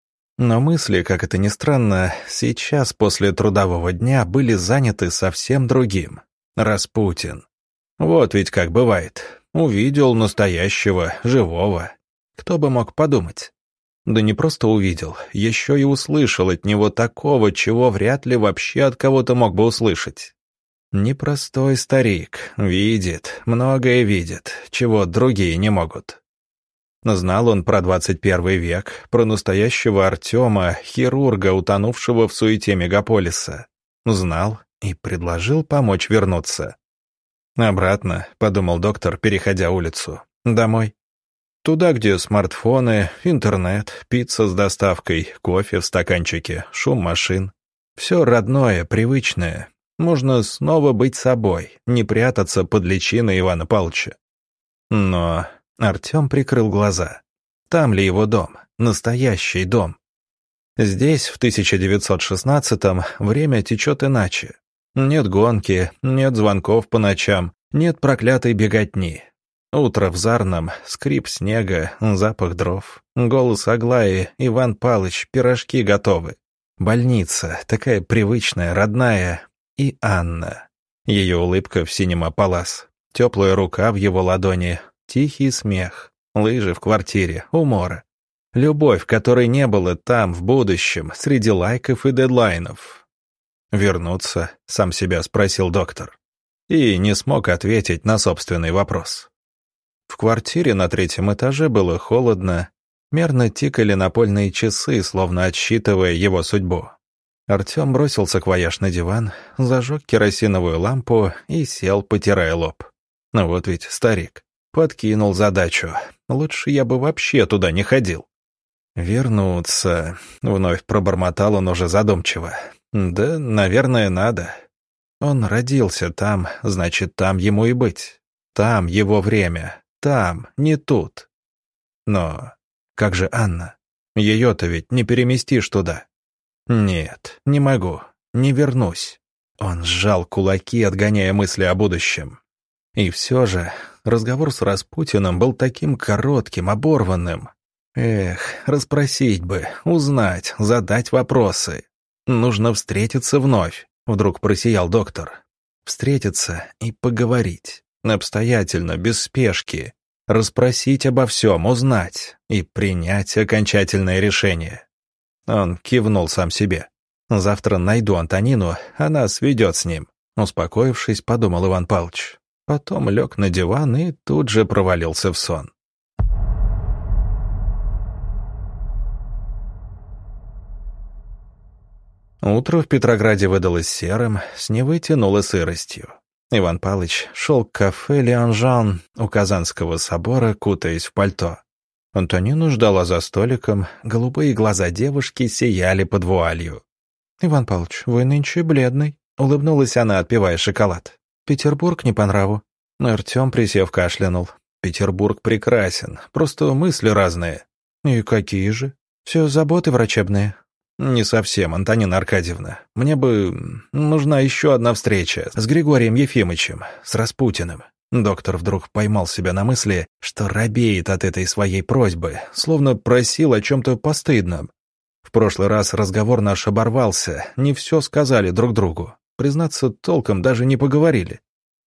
Но мысли, как это ни странно, сейчас после трудового дня были заняты совсем другим. Распутин. Вот ведь как бывает. Увидел настоящего, живого. Кто бы мог подумать? Да не просто увидел, еще и услышал от него такого, чего вряд ли вообще от кого-то мог бы услышать. Непростой старик, видит, многое видит, чего другие не могут. Знал он про двадцать первый век, про настоящего Артема, хирурга, утонувшего в суете мегаполиса. Знал и предложил помочь вернуться. «Обратно», — подумал доктор, переходя улицу. «Домой. Туда, где смартфоны, интернет, пицца с доставкой, кофе в стаканчике, шум машин. Все родное, привычное. Можно снова быть собой, не прятаться под личиной Ивана Павловича». Но Артем прикрыл глаза. Там ли его дом? Настоящий дом? Здесь, в тысяча девятьсот шестнадцатом, время течет иначе. Нет гонки, нет звонков по ночам, нет проклятой беготни. Утро в Зарном, скрип снега, запах дров, голос Аглаи, Иван Палыч, пирожки готовы. Больница, такая привычная, родная, и Анна. Ее улыбка в синем апалас, теплая рука в его ладони, тихий смех, лыжи в квартире, умора. Любовь, которой не было там, в будущем, среди лайков и дедлайнов. «Вернуться?» — сам себя спросил доктор. И не смог ответить на собственный вопрос. В квартире на третьем этаже было холодно, мерно тикали напольные часы, словно отсчитывая его судьбу. Артем бросил саквояж на диван, зажег керосиновую лампу и сел, потирая лоб. Ну вот ведь старик. Подкинул задачу. Лучше я бы вообще туда не ходил. «Вернуться», — вновь пробормотал он уже задумчиво. «Да, наверное, надо. Он родился там, значит, там ему и быть. Там его время. Там, не тут. Но как же Анна? Ее-то ведь не переместишь туда. Нет, не могу, не вернусь». Он сжал кулаки, отгоняя мысли о будущем. И все же разговор с Распутиным был таким коротким, оборванным. Эх, расспросить бы, узнать, задать вопросы. Нужно встретиться вновь, вдруг просиял доктор. Встретиться и поговорить. Обстоятельно, без спешки. Расспросить обо всем, узнать и принять окончательное решение. Он кивнул сам себе. Завтра найду Антонину, она сведет с ним. Успокоившись, подумал Иван Павлович. Потом лег на диван и тут же провалился в сон. Утро в Петрограде выдалось серым, с Невы тянуло сыростью. Иван Павлович шел к кафе «Лианжан» у Казанского собора, кутаясь в пальто. Антонину ждала за столиком, голубые глаза девушки сияли под вуалью. «Иван Павлович, вы нынче бледный», — улыбнулась она, отпивая шоколад. «Петербург не по нраву». Артем, присев, кашлянул. «Петербург прекрасен, просто мысли разные». «И какие же? Все заботы врачебные». «Не совсем, Антонина Аркадьевна. Мне бы нужна еще одна встреча с Григорием Ефимовичем, с Распутиным». Доктор вдруг поймал себя на мысли, что робеет от этой своей просьбы, словно просил о чем-то постыдном. В прошлый раз разговор наш оборвался, не все сказали друг другу. Признаться, толком даже не поговорили.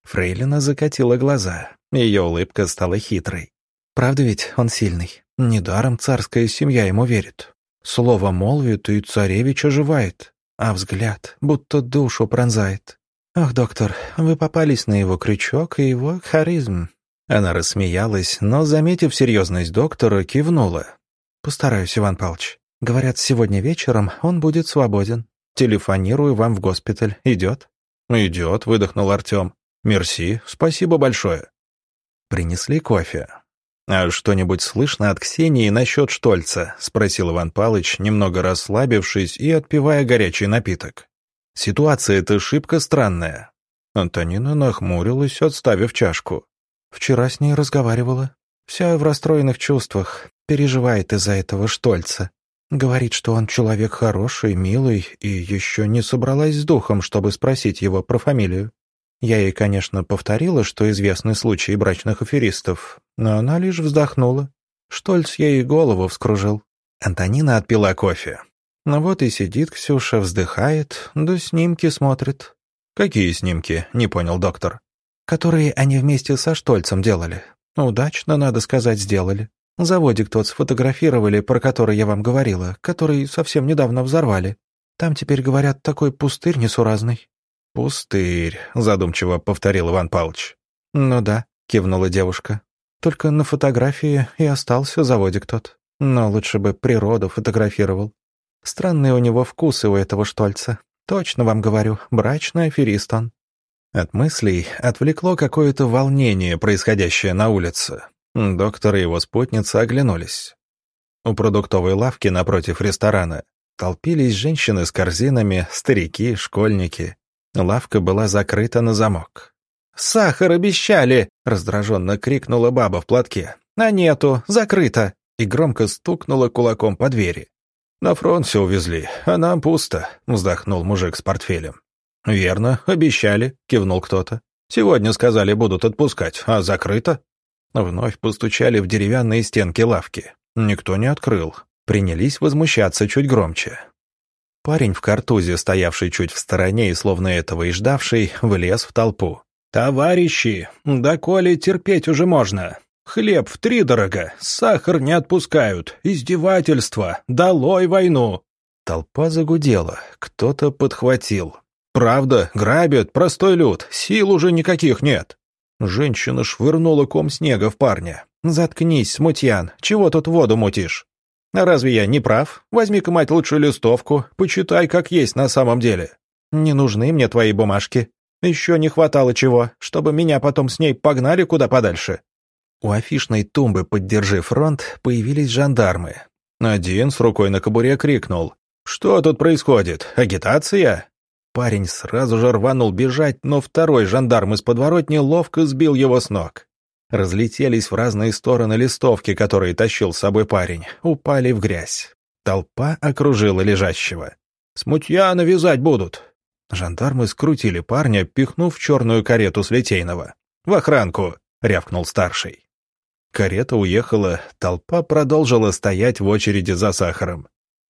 Фрейлина закатила глаза. Ее улыбка стала хитрой. «Правда ведь он сильный? Недаром царская семья ему верит. Слово молвит, и царевич оживает, а взгляд будто душу пронзает. Ах, доктор, вы попались на его крючок и его харизм». Она рассмеялась, но, заметив серьезность доктора, кивнула. «Постараюсь, Иван Павлович. Говорят, сегодня вечером он будет свободен. Телефонирую вам в госпиталь. Идет?» «Идет», — выдохнул Артем. «Мерси, спасибо большое». Принесли кофе. «А что-нибудь слышно от Ксении насчет Штольца?» — спросил Иван Павлович, немного расслабившись и отпивая горячий напиток. «Ситуация-то шибко странная». Антонина нахмурилась, отставив чашку. «Вчера с ней разговаривала. Вся в расстроенных чувствах. Переживает из-за этого Штольца. Говорит, что он человек хороший, милый, и еще не собралась с духом, чтобы спросить его про фамилию. Я ей, конечно, повторила, что известны случаи брачных аферистов, но она лишь вздохнула. Штольц ей голову вскружил». Антонина отпила кофе. Ну вот и сидит Ксюша, вздыхает, да снимки смотрит. «Какие снимки?» — не понял доктор. «Которые они вместе со Штольцем делали. Удачно, надо сказать, сделали. Заводик тот сфотографировали, про который я вам говорила, который совсем недавно взорвали. Там теперь, говорят, такой пустырь несуразный». «Пустырь», — задумчиво повторил Иван Павлович. «Ну да», — кивнула девушка. «Только на фотографии и остался заводик тот. Но лучше бы природу фотографировал. Странные у него вкусы у этого Штольца. Точно вам говорю, брачный аферист он». От мыслей отвлекло какое-то волнение, происходящее на улице. Доктор и его спутница оглянулись. У продуктовой лавки напротив ресторана толпились женщины с корзинами, старики, школьники. Лавка была закрыта на замок. «Сахар обещали!» — раздраженно крикнула баба в платке. «А нету, закрыто!» и громко стукнула кулаком по двери. «На фронт все увезли, а нам пусто», — вздохнул мужик с портфелем. «Верно, обещали», — кивнул кто-то. «Сегодня, сказали, будут отпускать, а закрыто?» Вновь постучали в деревянные стенки лавки. Никто не открыл. Принялись возмущаться чуть громче. Парень в картузе, стоявший чуть в стороне и словно этого и ждавший, влез в толпу. «Товарищи, да коли терпеть уже можно. Хлеб втридорога, сахар не отпускают, издевательство, долой войну!» Толпа загудела, кто-то подхватил. «Правда, грабят, простой люд, сил уже никаких нет». Женщина швырнула ком снега в парня. «Заткнись, смутьян, чего тут воду мутишь? А разве я не прав? Возьми-ка, мать, лучшую листовку, почитай, как есть на самом деле. Не нужны мне твои бумажки. Еще не хватало чего, чтобы меня потом с ней погнали куда подальше». У афишной тумбы «Поддержи фронт» появились жандармы. Один с рукой на кобуре крикнул: «Что тут происходит? Агитация?» Парень сразу же рванул бежать, но второй жандарм из подворотни ловко сбил его с ног. Разлетелись в разные стороны листовки, которые тащил с собой парень, упали в грязь. Толпа окружила лежащего. «Смутьяна вязать будут!» Жандармы скрутили парня, пихнув в черную карету с Литейного. «В охранку!» — рявкнул старший. Карета уехала, толпа продолжила стоять в очереди за сахаром.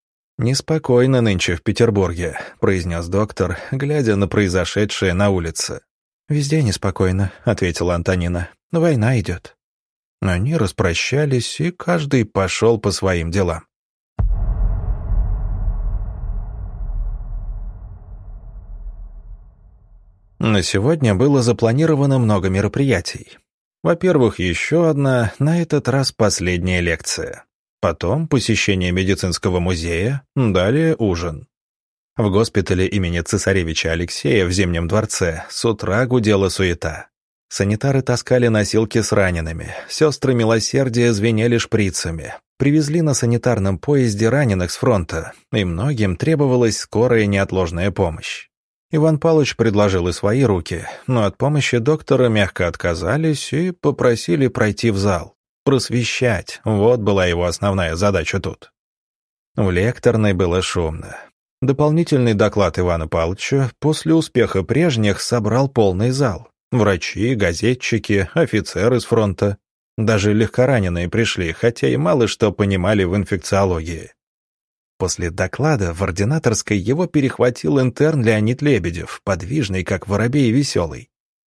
«Неспокойно нынче в Петербурге», — произнес доктор, глядя на произошедшее на улице. «Везде неспокойно», — ответила Антонина. «Война идет». Они распрощались, и каждый пошел по своим делам. На сегодня было запланировано много мероприятий. Во-первых, еще одна, на этот раз последняя лекция. Потом посещение медицинского музея, далее ужин. В госпитале имени цесаревича Алексея в Зимнем дворце с утра гудела суета. Санитары таскали носилки с ранеными, сестры милосердия звенели шприцами. Привезли на санитарном поезде раненых с фронта, и многим требовалась скорая неотложная помощь. Иван Павлович предложил и свои руки, но от помощи доктора мягко отказались и попросили пройти в зал. Просвещать — вот была его основная задача тут. В лекторной было шумно. Дополнительный доклад Ивана Павловича после успеха прежних собрал полный зал. Врачи, газетчики, офицеры с фронта. Даже легкораненые пришли, хотя и мало что понимали в инфекциологии. После доклада в ординаторской его перехватил интерн Леонид Лебедев, подвижный, как воробей, и веселый.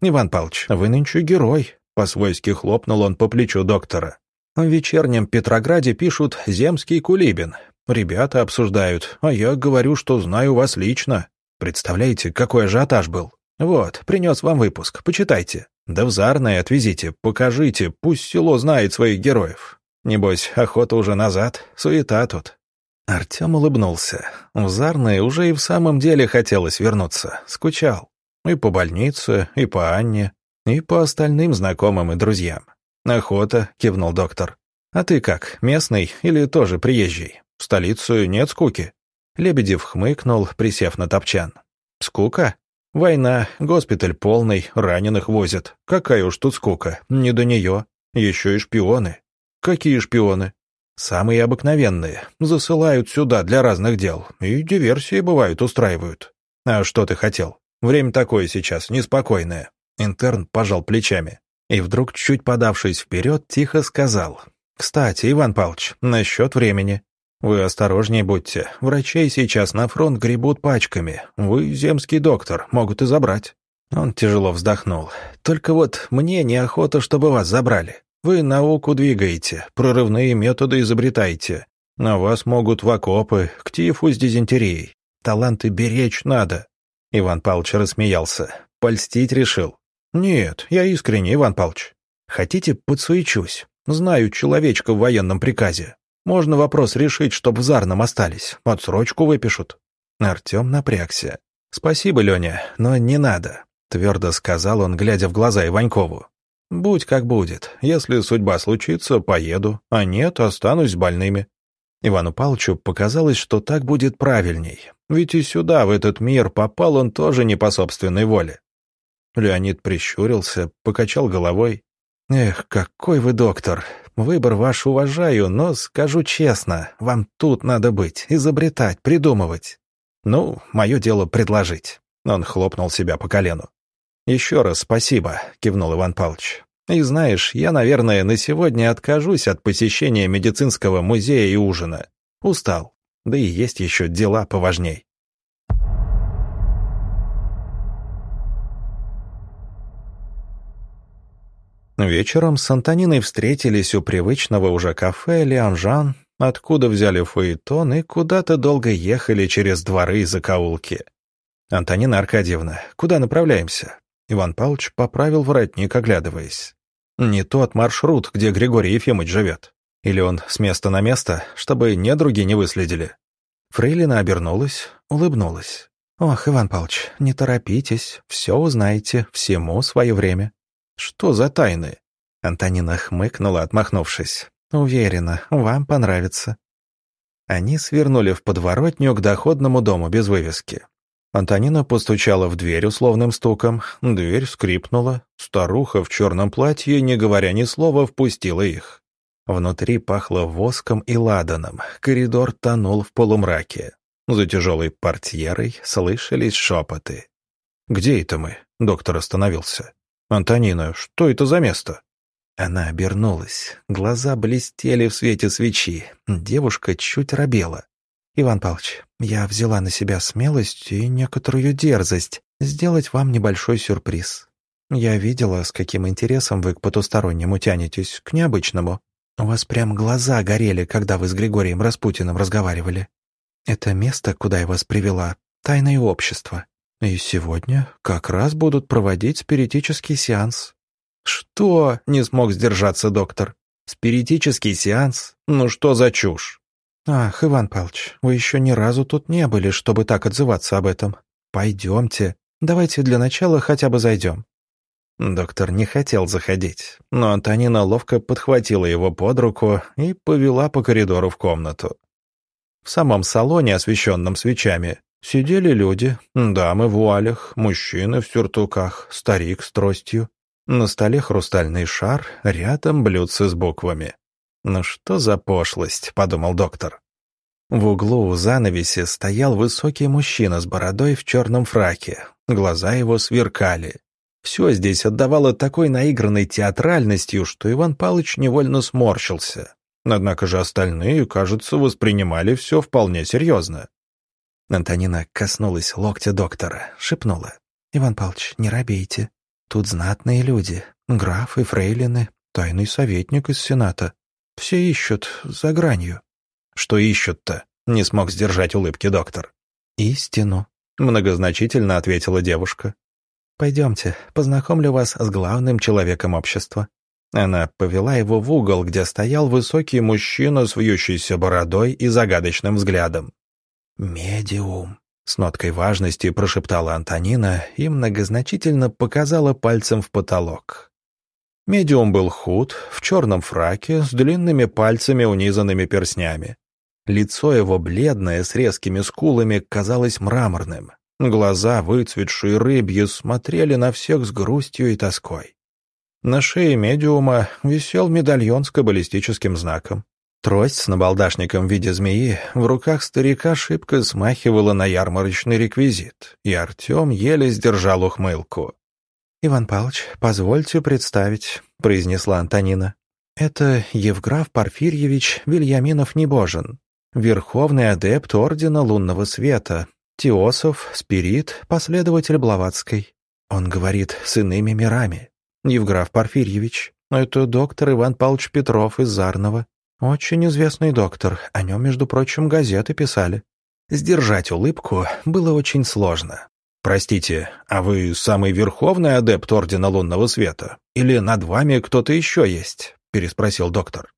«Иван Павлович, вы нынче герой», — по-свойски хлопнул он по плечу доктора. «В вечернем Петрограде пишут «Земский Кулибин». Ребята обсуждают, а я говорю, что знаю вас лично. Представляете, какой ажиотаж был? Вот, принес вам выпуск, почитайте. Да в Зарное отвезите, покажите, пусть село знает своих героев. Небось, охота уже назад, суета тут». Артем улыбнулся. В Зарное уже и в самом деле хотелось вернуться, скучал. И по больнице, и по Анне, и по остальным знакомым и друзьям. «Охота», — кивнул доктор. «А ты как, местный или тоже приезжий? В столицу нет скуки?» Лебедев хмыкнул, присев на топчан. «Скука? Война, госпиталь полный, раненых возят. Какая уж тут скука, не до нее. Еще и шпионы». «Какие шпионы?» «Самые обыкновенные. Засылают сюда для разных дел. И диверсии, бывают, устраивают». «А что ты хотел? Время такое сейчас, неспокойное». Интерн пожал плечами. И вдруг, чуть подавшись вперед, тихо сказал. «Кстати, Иван Павлович, насчет времени. Вы осторожней будьте. Врачей сейчас на фронт гребут пачками. Вы земский доктор, могут и забрать». Он тяжело вздохнул. «Только вот мне неохота, чтобы вас забрали. Вы науку двигаете, прорывные методы изобретаете. А вас могут в окопы, к тифу с дизентерией. Таланты беречь надо». Иван Павлович рассмеялся. «Польстить решил?» «Нет, я искренне, Иван Павлович. Хотите, подсуечусь? Знаю человечка в военном приказе. Можно вопрос решить, чтоб в Зарном остались. Отсрочку выпишут». Артем напрягся. «Спасибо, Леня, но не надо», — твердо сказал он, глядя в глаза Иванькову. «Будь как будет. Если судьба случится, поеду, а нет, останусь с больными». Ивану Павловичу показалось, что так будет правильней. Ведь и сюда, в этот мир, попал он тоже не по собственной воле. Леонид прищурился, покачал головой. «Эх, какой вы доктор! Выбор ваш уважаю, но, скажу честно, вам тут надо быть, изобретать, придумывать. Ну, мое дело предложить». Он хлопнул себя по колену. «Еще раз спасибо», — кивнул Иван Павлович. «И знаешь, я, наверное, на сегодня откажусь от посещения медицинского музея и ужина. Устал, да и есть еще дела поважней». Вечером с Антониной встретились у привычного уже кафе «Лианжан», откуда взяли фаэтон и куда-то долго ехали через дворы и закоулки. «Антонина Аркадьевна, куда направляемся?» Иван Павлович поправил воротник, оглядываясь. «Не тот маршрут, где Григорий Ефимович живет. Или он с места на место, чтобы недруги не выследили?» Фрейлина обернулась, улыбнулась. «Ох, Иван Павлович, не торопитесь, все узнаете, всему свое время». «Что за тайны?» Антонина хмыкнула, отмахнувшись. «Уверена, вам понравится». Они свернули в подворотню к доходному дому без вывески. Антонина постучала в дверь условным стуком, дверь скрипнула, старуха в черном платье, не говоря ни слова, впустила их. Внутри пахло воском и ладаном, коридор тонул в полумраке. За тяжелой портьерой слышались шепоты. «Где это мы?» — доктор остановился. «Антонина, что это за место?» Она обернулась. Глаза блестели в свете свечи. Девушка чуть робела. «Иван Павлович, я взяла на себя смелость и некоторую дерзость сделать вам небольшой сюрприз. Я видела, с каким интересом вы к потустороннему тянетесь, к необычному. У вас прям глаза горели, когда вы с Григорием Распутиным разговаривали. Это место, куда я вас привела, тайное общество. И сегодня как раз будут проводить спиритический сеанс». «Что?» — не смог сдержаться доктор. «Спиритический сеанс? Ну что за чушь?» «Ах, Иван Павлович, вы еще ни разу тут не были, чтобы так отзываться об этом. Пойдемте, давайте для начала хотя бы зайдем». Доктор не хотел заходить, но Антонина ловко подхватила его под руку и повела по коридору в комнату. В самом салоне, освещенном свечами, сидели люди, дамы в вуалях, мужчины в сюртуках, старик с тростью. На столе хрустальный шар, рядом блюдце с буквами. «Ну что за пошлость?» — подумал доктор. В углу у занавеси стоял высокий мужчина с бородой в черном фраке. Глаза его сверкали. Все здесь отдавало такой наигранной театральностью, что Иван Павлович невольно сморщился. Однако же остальные, кажется, воспринимали все вполне серьезно. Антонина коснулась локтя доктора, шепнула. «Иван Павлович, не робейте. Тут знатные люди, граф и фрейлины, тайный советник из Сената. Все ищут за гранью». «Что ищут-то?» — не смог сдержать улыбки доктор. «Истину», — многозначительно ответила девушка. «Пойдемте, познакомлю вас с главным человеком общества». Она повела его в угол, где стоял высокий мужчина с вьющейся бородой и загадочным взглядом. «Медиум», — с ноткой важности прошептала Антонина и многозначительно показала пальцем в потолок. Медиум был худ, в черном фраке, с длинными пальцами, унизанными перстнями. Лицо его, бледное, с резкими скулами, казалось мраморным. Глаза, выцветшие рыбьи, смотрели на всех с грустью и тоской. На шее медиума висел медальон с каббалистическим знаком. Трость с набалдашником в виде змеи в руках старика шибко смахивала на ярмарочный реквизит, и Артем еле сдержал ухмылку. «Иван Павлович, позвольте представить», — произнесла Антонина. «Это Евграф Порфирьевич Вельяминов-Небожен, верховный адепт Ордена Лунного Света, теософ, спирит, последователь Блаватской. Он говорит с иными мирами. Евграф Порфирьевич, это доктор Иван Павлович Петров из Зарного. Очень известный доктор, о нем, между прочим, газеты писали». Сдержать улыбку было очень сложно. «Простите, а вы самый верховный адепт Ордена Лунного Света? Или над вами кто-то еще есть?» — переспросил доктор.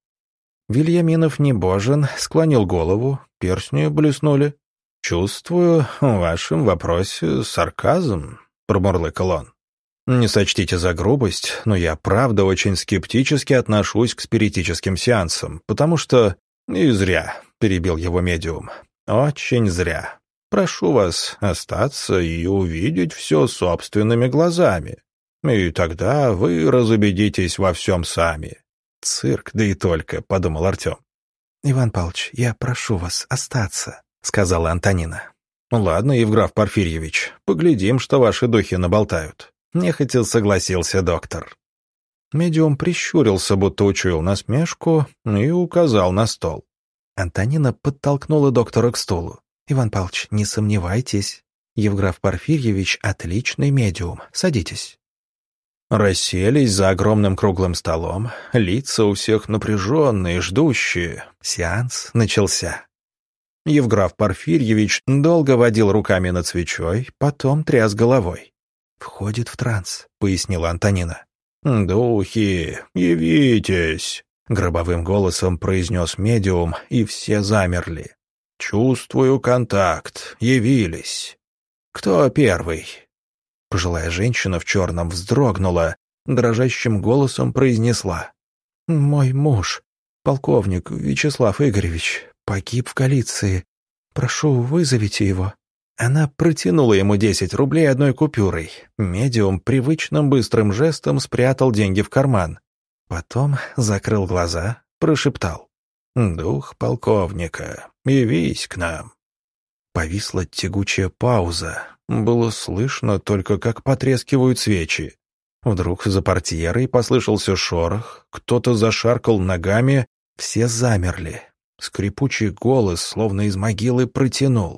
Вельяминов-Небожен склонил голову, перстни блеснули. «Чувствую в вашем вопросе сарказм», — промурлыкал он. «Не сочтите за грубость, но я правда очень скептически отношусь к спиритическим сеансам, потому что...» «И зря», — перебил его медиум. «Очень зря. Прошу вас остаться и увидеть все собственными глазами. И тогда вы разубедитесь во всем сами». «Цирк, да и только», — подумал Артем. «Иван Павлович, я прошу вас остаться», — сказала Антонина. «Ладно, Евграф Порфирьевич, поглядим, что ваши духи наболтают». Нехотя согласился доктор. Медиум прищурился, будто учуял насмешку, и указал на стол. Антонина подтолкнула доктора к стулу. «Иван Павлович, не сомневайтесь. Евграф Порфирьевич — отличный медиум. Садитесь». Расселись за огромным круглым столом, лица у всех напряженные, ждущие. Сеанс начался. Евграф Порфирьевич долго водил руками над свечой, потом тряс головой. «Входит в транс», — пояснила Антонина. «Духи, явитесь», — гробовым голосом произнес медиум, и все замерли. «Чувствую контакт, явились. Кто первый?» Пожилая женщина в черном вздрогнула, дрожащим голосом произнесла. «Мой муж, полковник Вячеслав Игоревич, погиб в Галиции. Прошу, вызовите его». Она протянула ему десять рублей одной купюрой. Медиум привычным быстрым жестом спрятал деньги в карман. Потом закрыл глаза, прошептал. «Дух полковника, явись к нам». Повисла тягучая пауза. Было слышно только, как потрескивают свечи. Вдруг за портьерой послышался шорох, кто-то зашаркал ногами, все замерли. Скрипучий голос, словно из могилы, протянул.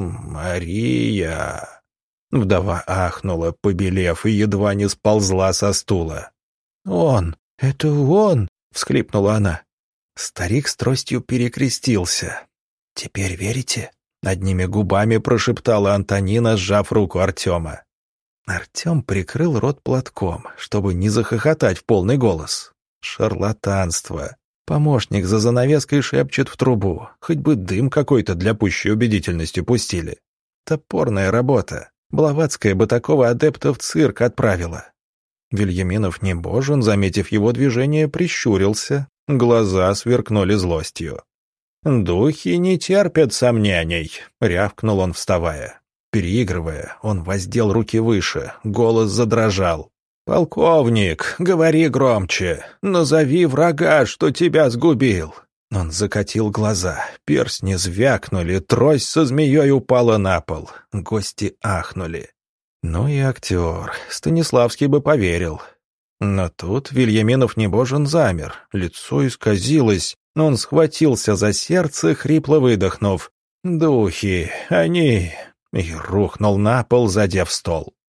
«Мария!» Вдова ахнула, побелев, и едва не сползла со стула. «Он! Это он!» — всхлипнула она. Старик с тростью перекрестился. «Теперь верите?» — одними губами прошептала Антонина, сжав руку Артема. Артем прикрыл рот платком, чтобы не захохотать в полный голос. Шарлатанство. Помощник за занавеской шепчет в трубу, хоть бы дым какой-то для пущей убедительности пустили. Топорная работа. Блаватская бы такого адепта в цирк отправила. Вельяминов-Небожен, заметив его движение, прищурился, глаза сверкнули злостью. «Духи не терпят сомнений», — рявкнул он, вставая. Переигрывая, он воздел руки выше, голос задрожал. «Полковник, говори громче, назови врага, что тебя сгубил». Он закатил глаза, перстни звякнули, трость со змеей упала на пол. Гости ахнули. Ну и актер, Станиславский бы поверил. Но тут Вельяминов-Небожен замер, лицо исказилось, он схватился за сердце, хрипло выдохнув. «Духи, они...» и рухнул на пол, задев стол.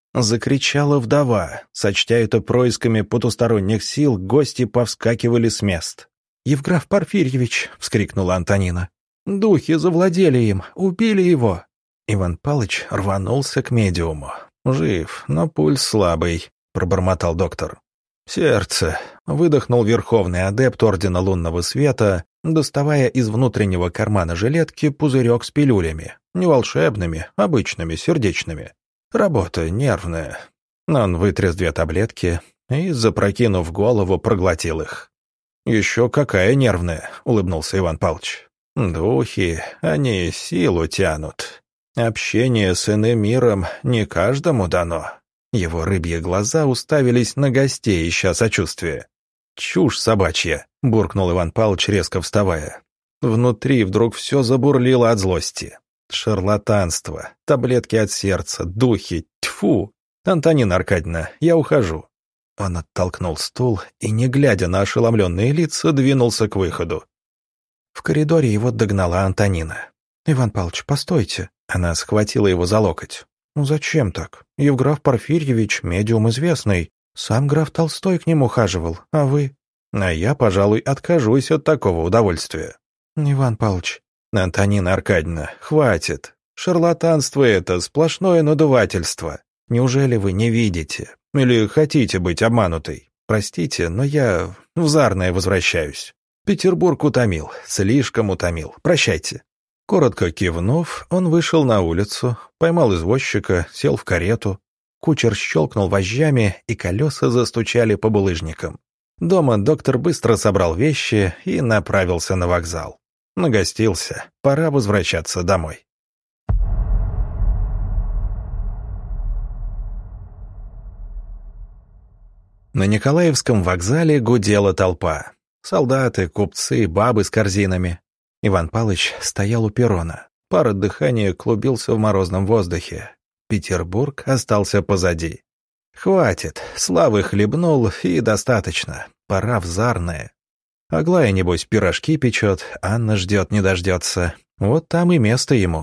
Закричала вдова. Сочтя это происками потусторонних сил, гости повскакивали с мест. «Евграф Порфирьевич!» — вскрикнула Антонина. «Духи завладели им, убили его!» Иван Палыч рванулся к медиуму. «Жив, но пульс слабый», — пробормотал доктор. «Сердце», — выдохнул верховный адепт Ордена Лунного Света, доставая из внутреннего кармана жилетки пузырек с пилюлями. Не волшебными, обычными, сердечными. Работа нервная. Он вытряс две таблетки и, запрокинув голову, проглотил их. «Еще какая нервная», — улыбнулся Иван Павлович. «Духи, они силу тянут. Общение с иным миром не каждому дано». Его рыбьи глаза уставились на гостей, ища сочувствия. «Чушь собачья», — буркнул Иван Павлович, резко вставая. Внутри вдруг все забурлило от злости. Шарлатанство, таблетки от сердца, духи, тьфу! Антонина Аркадьевна, я ухожу. Он оттолкнул стул и, не глядя на ошеломленные лица, двинулся к выходу. В коридоре его догнала Антонина. «Иван Павлович, постойте!» Она схватила его за локоть. «Ну зачем так? Евграф Порфирьевич, медиум известный. Сам граф Толстой к нему хаживал, а вы...» «А я, пожалуй, откажусь от такого удовольствия». «Иван Павлович...» «Антонина Аркадьевна, хватит. Шарлатанство это, сплошное надувательство. Неужели вы не видите? Или хотите быть обманутой? Простите, но я в Зарное возвращаюсь. Петербург утомил, слишком утомил. Прощайте». Коротко кивнув, он вышел на улицу, поймал извозчика, сел в карету. Кучер щелкнул вожжами, и колеса застучали по булыжникам. Дома доктор быстро собрал вещи и направился на вокзал. Нагостился, пора возвращаться домой. На Николаевском вокзале гудела толпа. Солдаты, купцы, бабы с корзинами. Иван Павлович стоял у перрона. Пар от дыхания клубился в морозном воздухе. Петербург остался позади. Хватит, славы хлебнул, и достаточно. Пора в Зарное. Аглая, небось, пирожки печет, Анна ждет, не дождется. Вот там и место ему.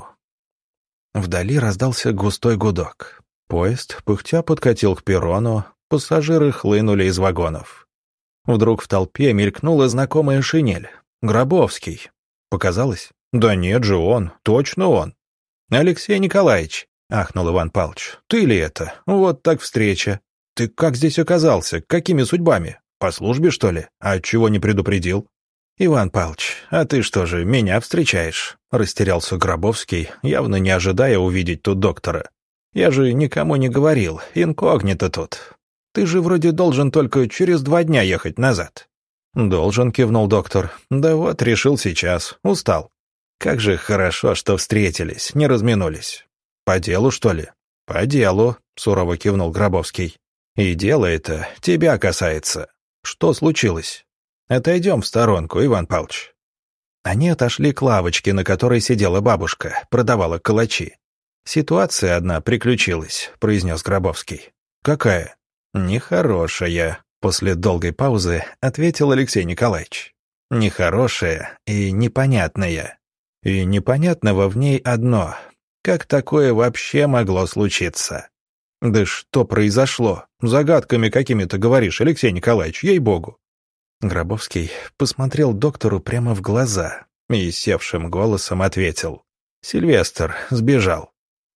Вдали раздался густой гудок. Поезд, пыхтя, подкатил к перрону, пассажиры хлынули из вагонов. Вдруг в толпе мелькнула знакомая шинель. Гробовский. Показалось? Да нет же он, точно он. «Алексей Николаевич», — ахнул Иван Павлович, — «ты ли это? Вот так встреча. Ты как здесь оказался? Какими судьбами? По службе, что ли? А отчего не предупредил?» «Иван Павлович, а ты что же, меня встречаешь?» — растерялся Гробовский, явно не ожидая увидеть тут доктора. «Я же никому не говорил, инкогнито тут. Ты же вроде должен только через два дня ехать назад». «Должен», — кивнул доктор. «Да вот, решил сейчас, устал». «Как же хорошо, что встретились, не разминулись». «По делу, что ли?» «По делу», — сурово кивнул Гробовский. «И дело это тебя касается. Что случилось? Отойдем в сторонку, Иван Павлович». Они отошли к лавочке, на которой сидела бабушка, продавала калачи. «Ситуация одна приключилась», — произнес Гробовский. «Какая?» «Нехорошая», — после долгой паузы ответил Алексей Николаевич. «Нехорошая и непонятная. И непонятного в ней одно. Как такое вообще могло случиться?» «Да что произошло? Загадками какими-то говоришь, Алексей Николаевич, ей-богу». Гробовский посмотрел доктору прямо в глаза и севшим голосом ответил. «Сильвестр сбежал».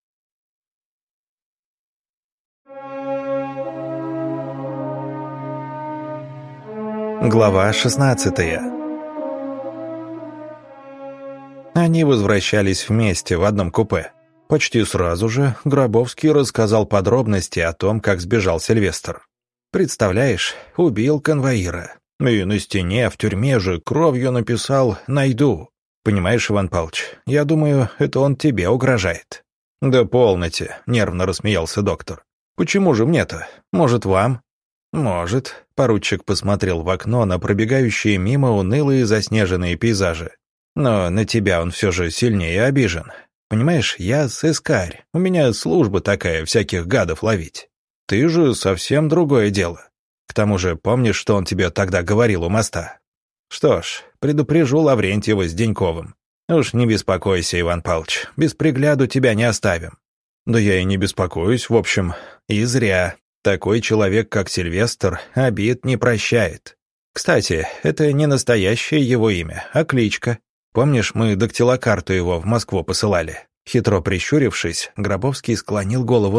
Глава шестнадцатая. Они возвращались вместе в одном купе. Почти сразу же Гробовский рассказал подробности о том, как сбежал Сильвестр. «Представляешь, убил конвоира. И на стене в тюрьме же кровью написал «найду». Понимаешь, Иван Павлович, я думаю, это он тебе угрожает». «Да полноте», — нервно рассмеялся доктор. «Почему же мне-то? Может, вам?» «Может», — поручик посмотрел в окно на пробегающие мимо унылые заснеженные пейзажи. «Но на тебя он все же сильнее обижен. Понимаешь, я сыскарь, у меня служба такая, всяких гадов ловить. Ты же совсем другое дело. К тому же, помнишь, что он тебе тогда говорил у моста? Что ж, предупрежу Лаврентьева с Деньковым. Уж не беспокойся, Иван Павлович, без пригляду тебя не оставим. Да я и не беспокоюсь, в общем, и зря. Такой человек, как Сильвестр, обид не прощает. Кстати, это не настоящее его имя, а кличка. Помнишь, мы дактилокарту его в Москву посылали?» Хитро прищурившись, Гробовский склонил голову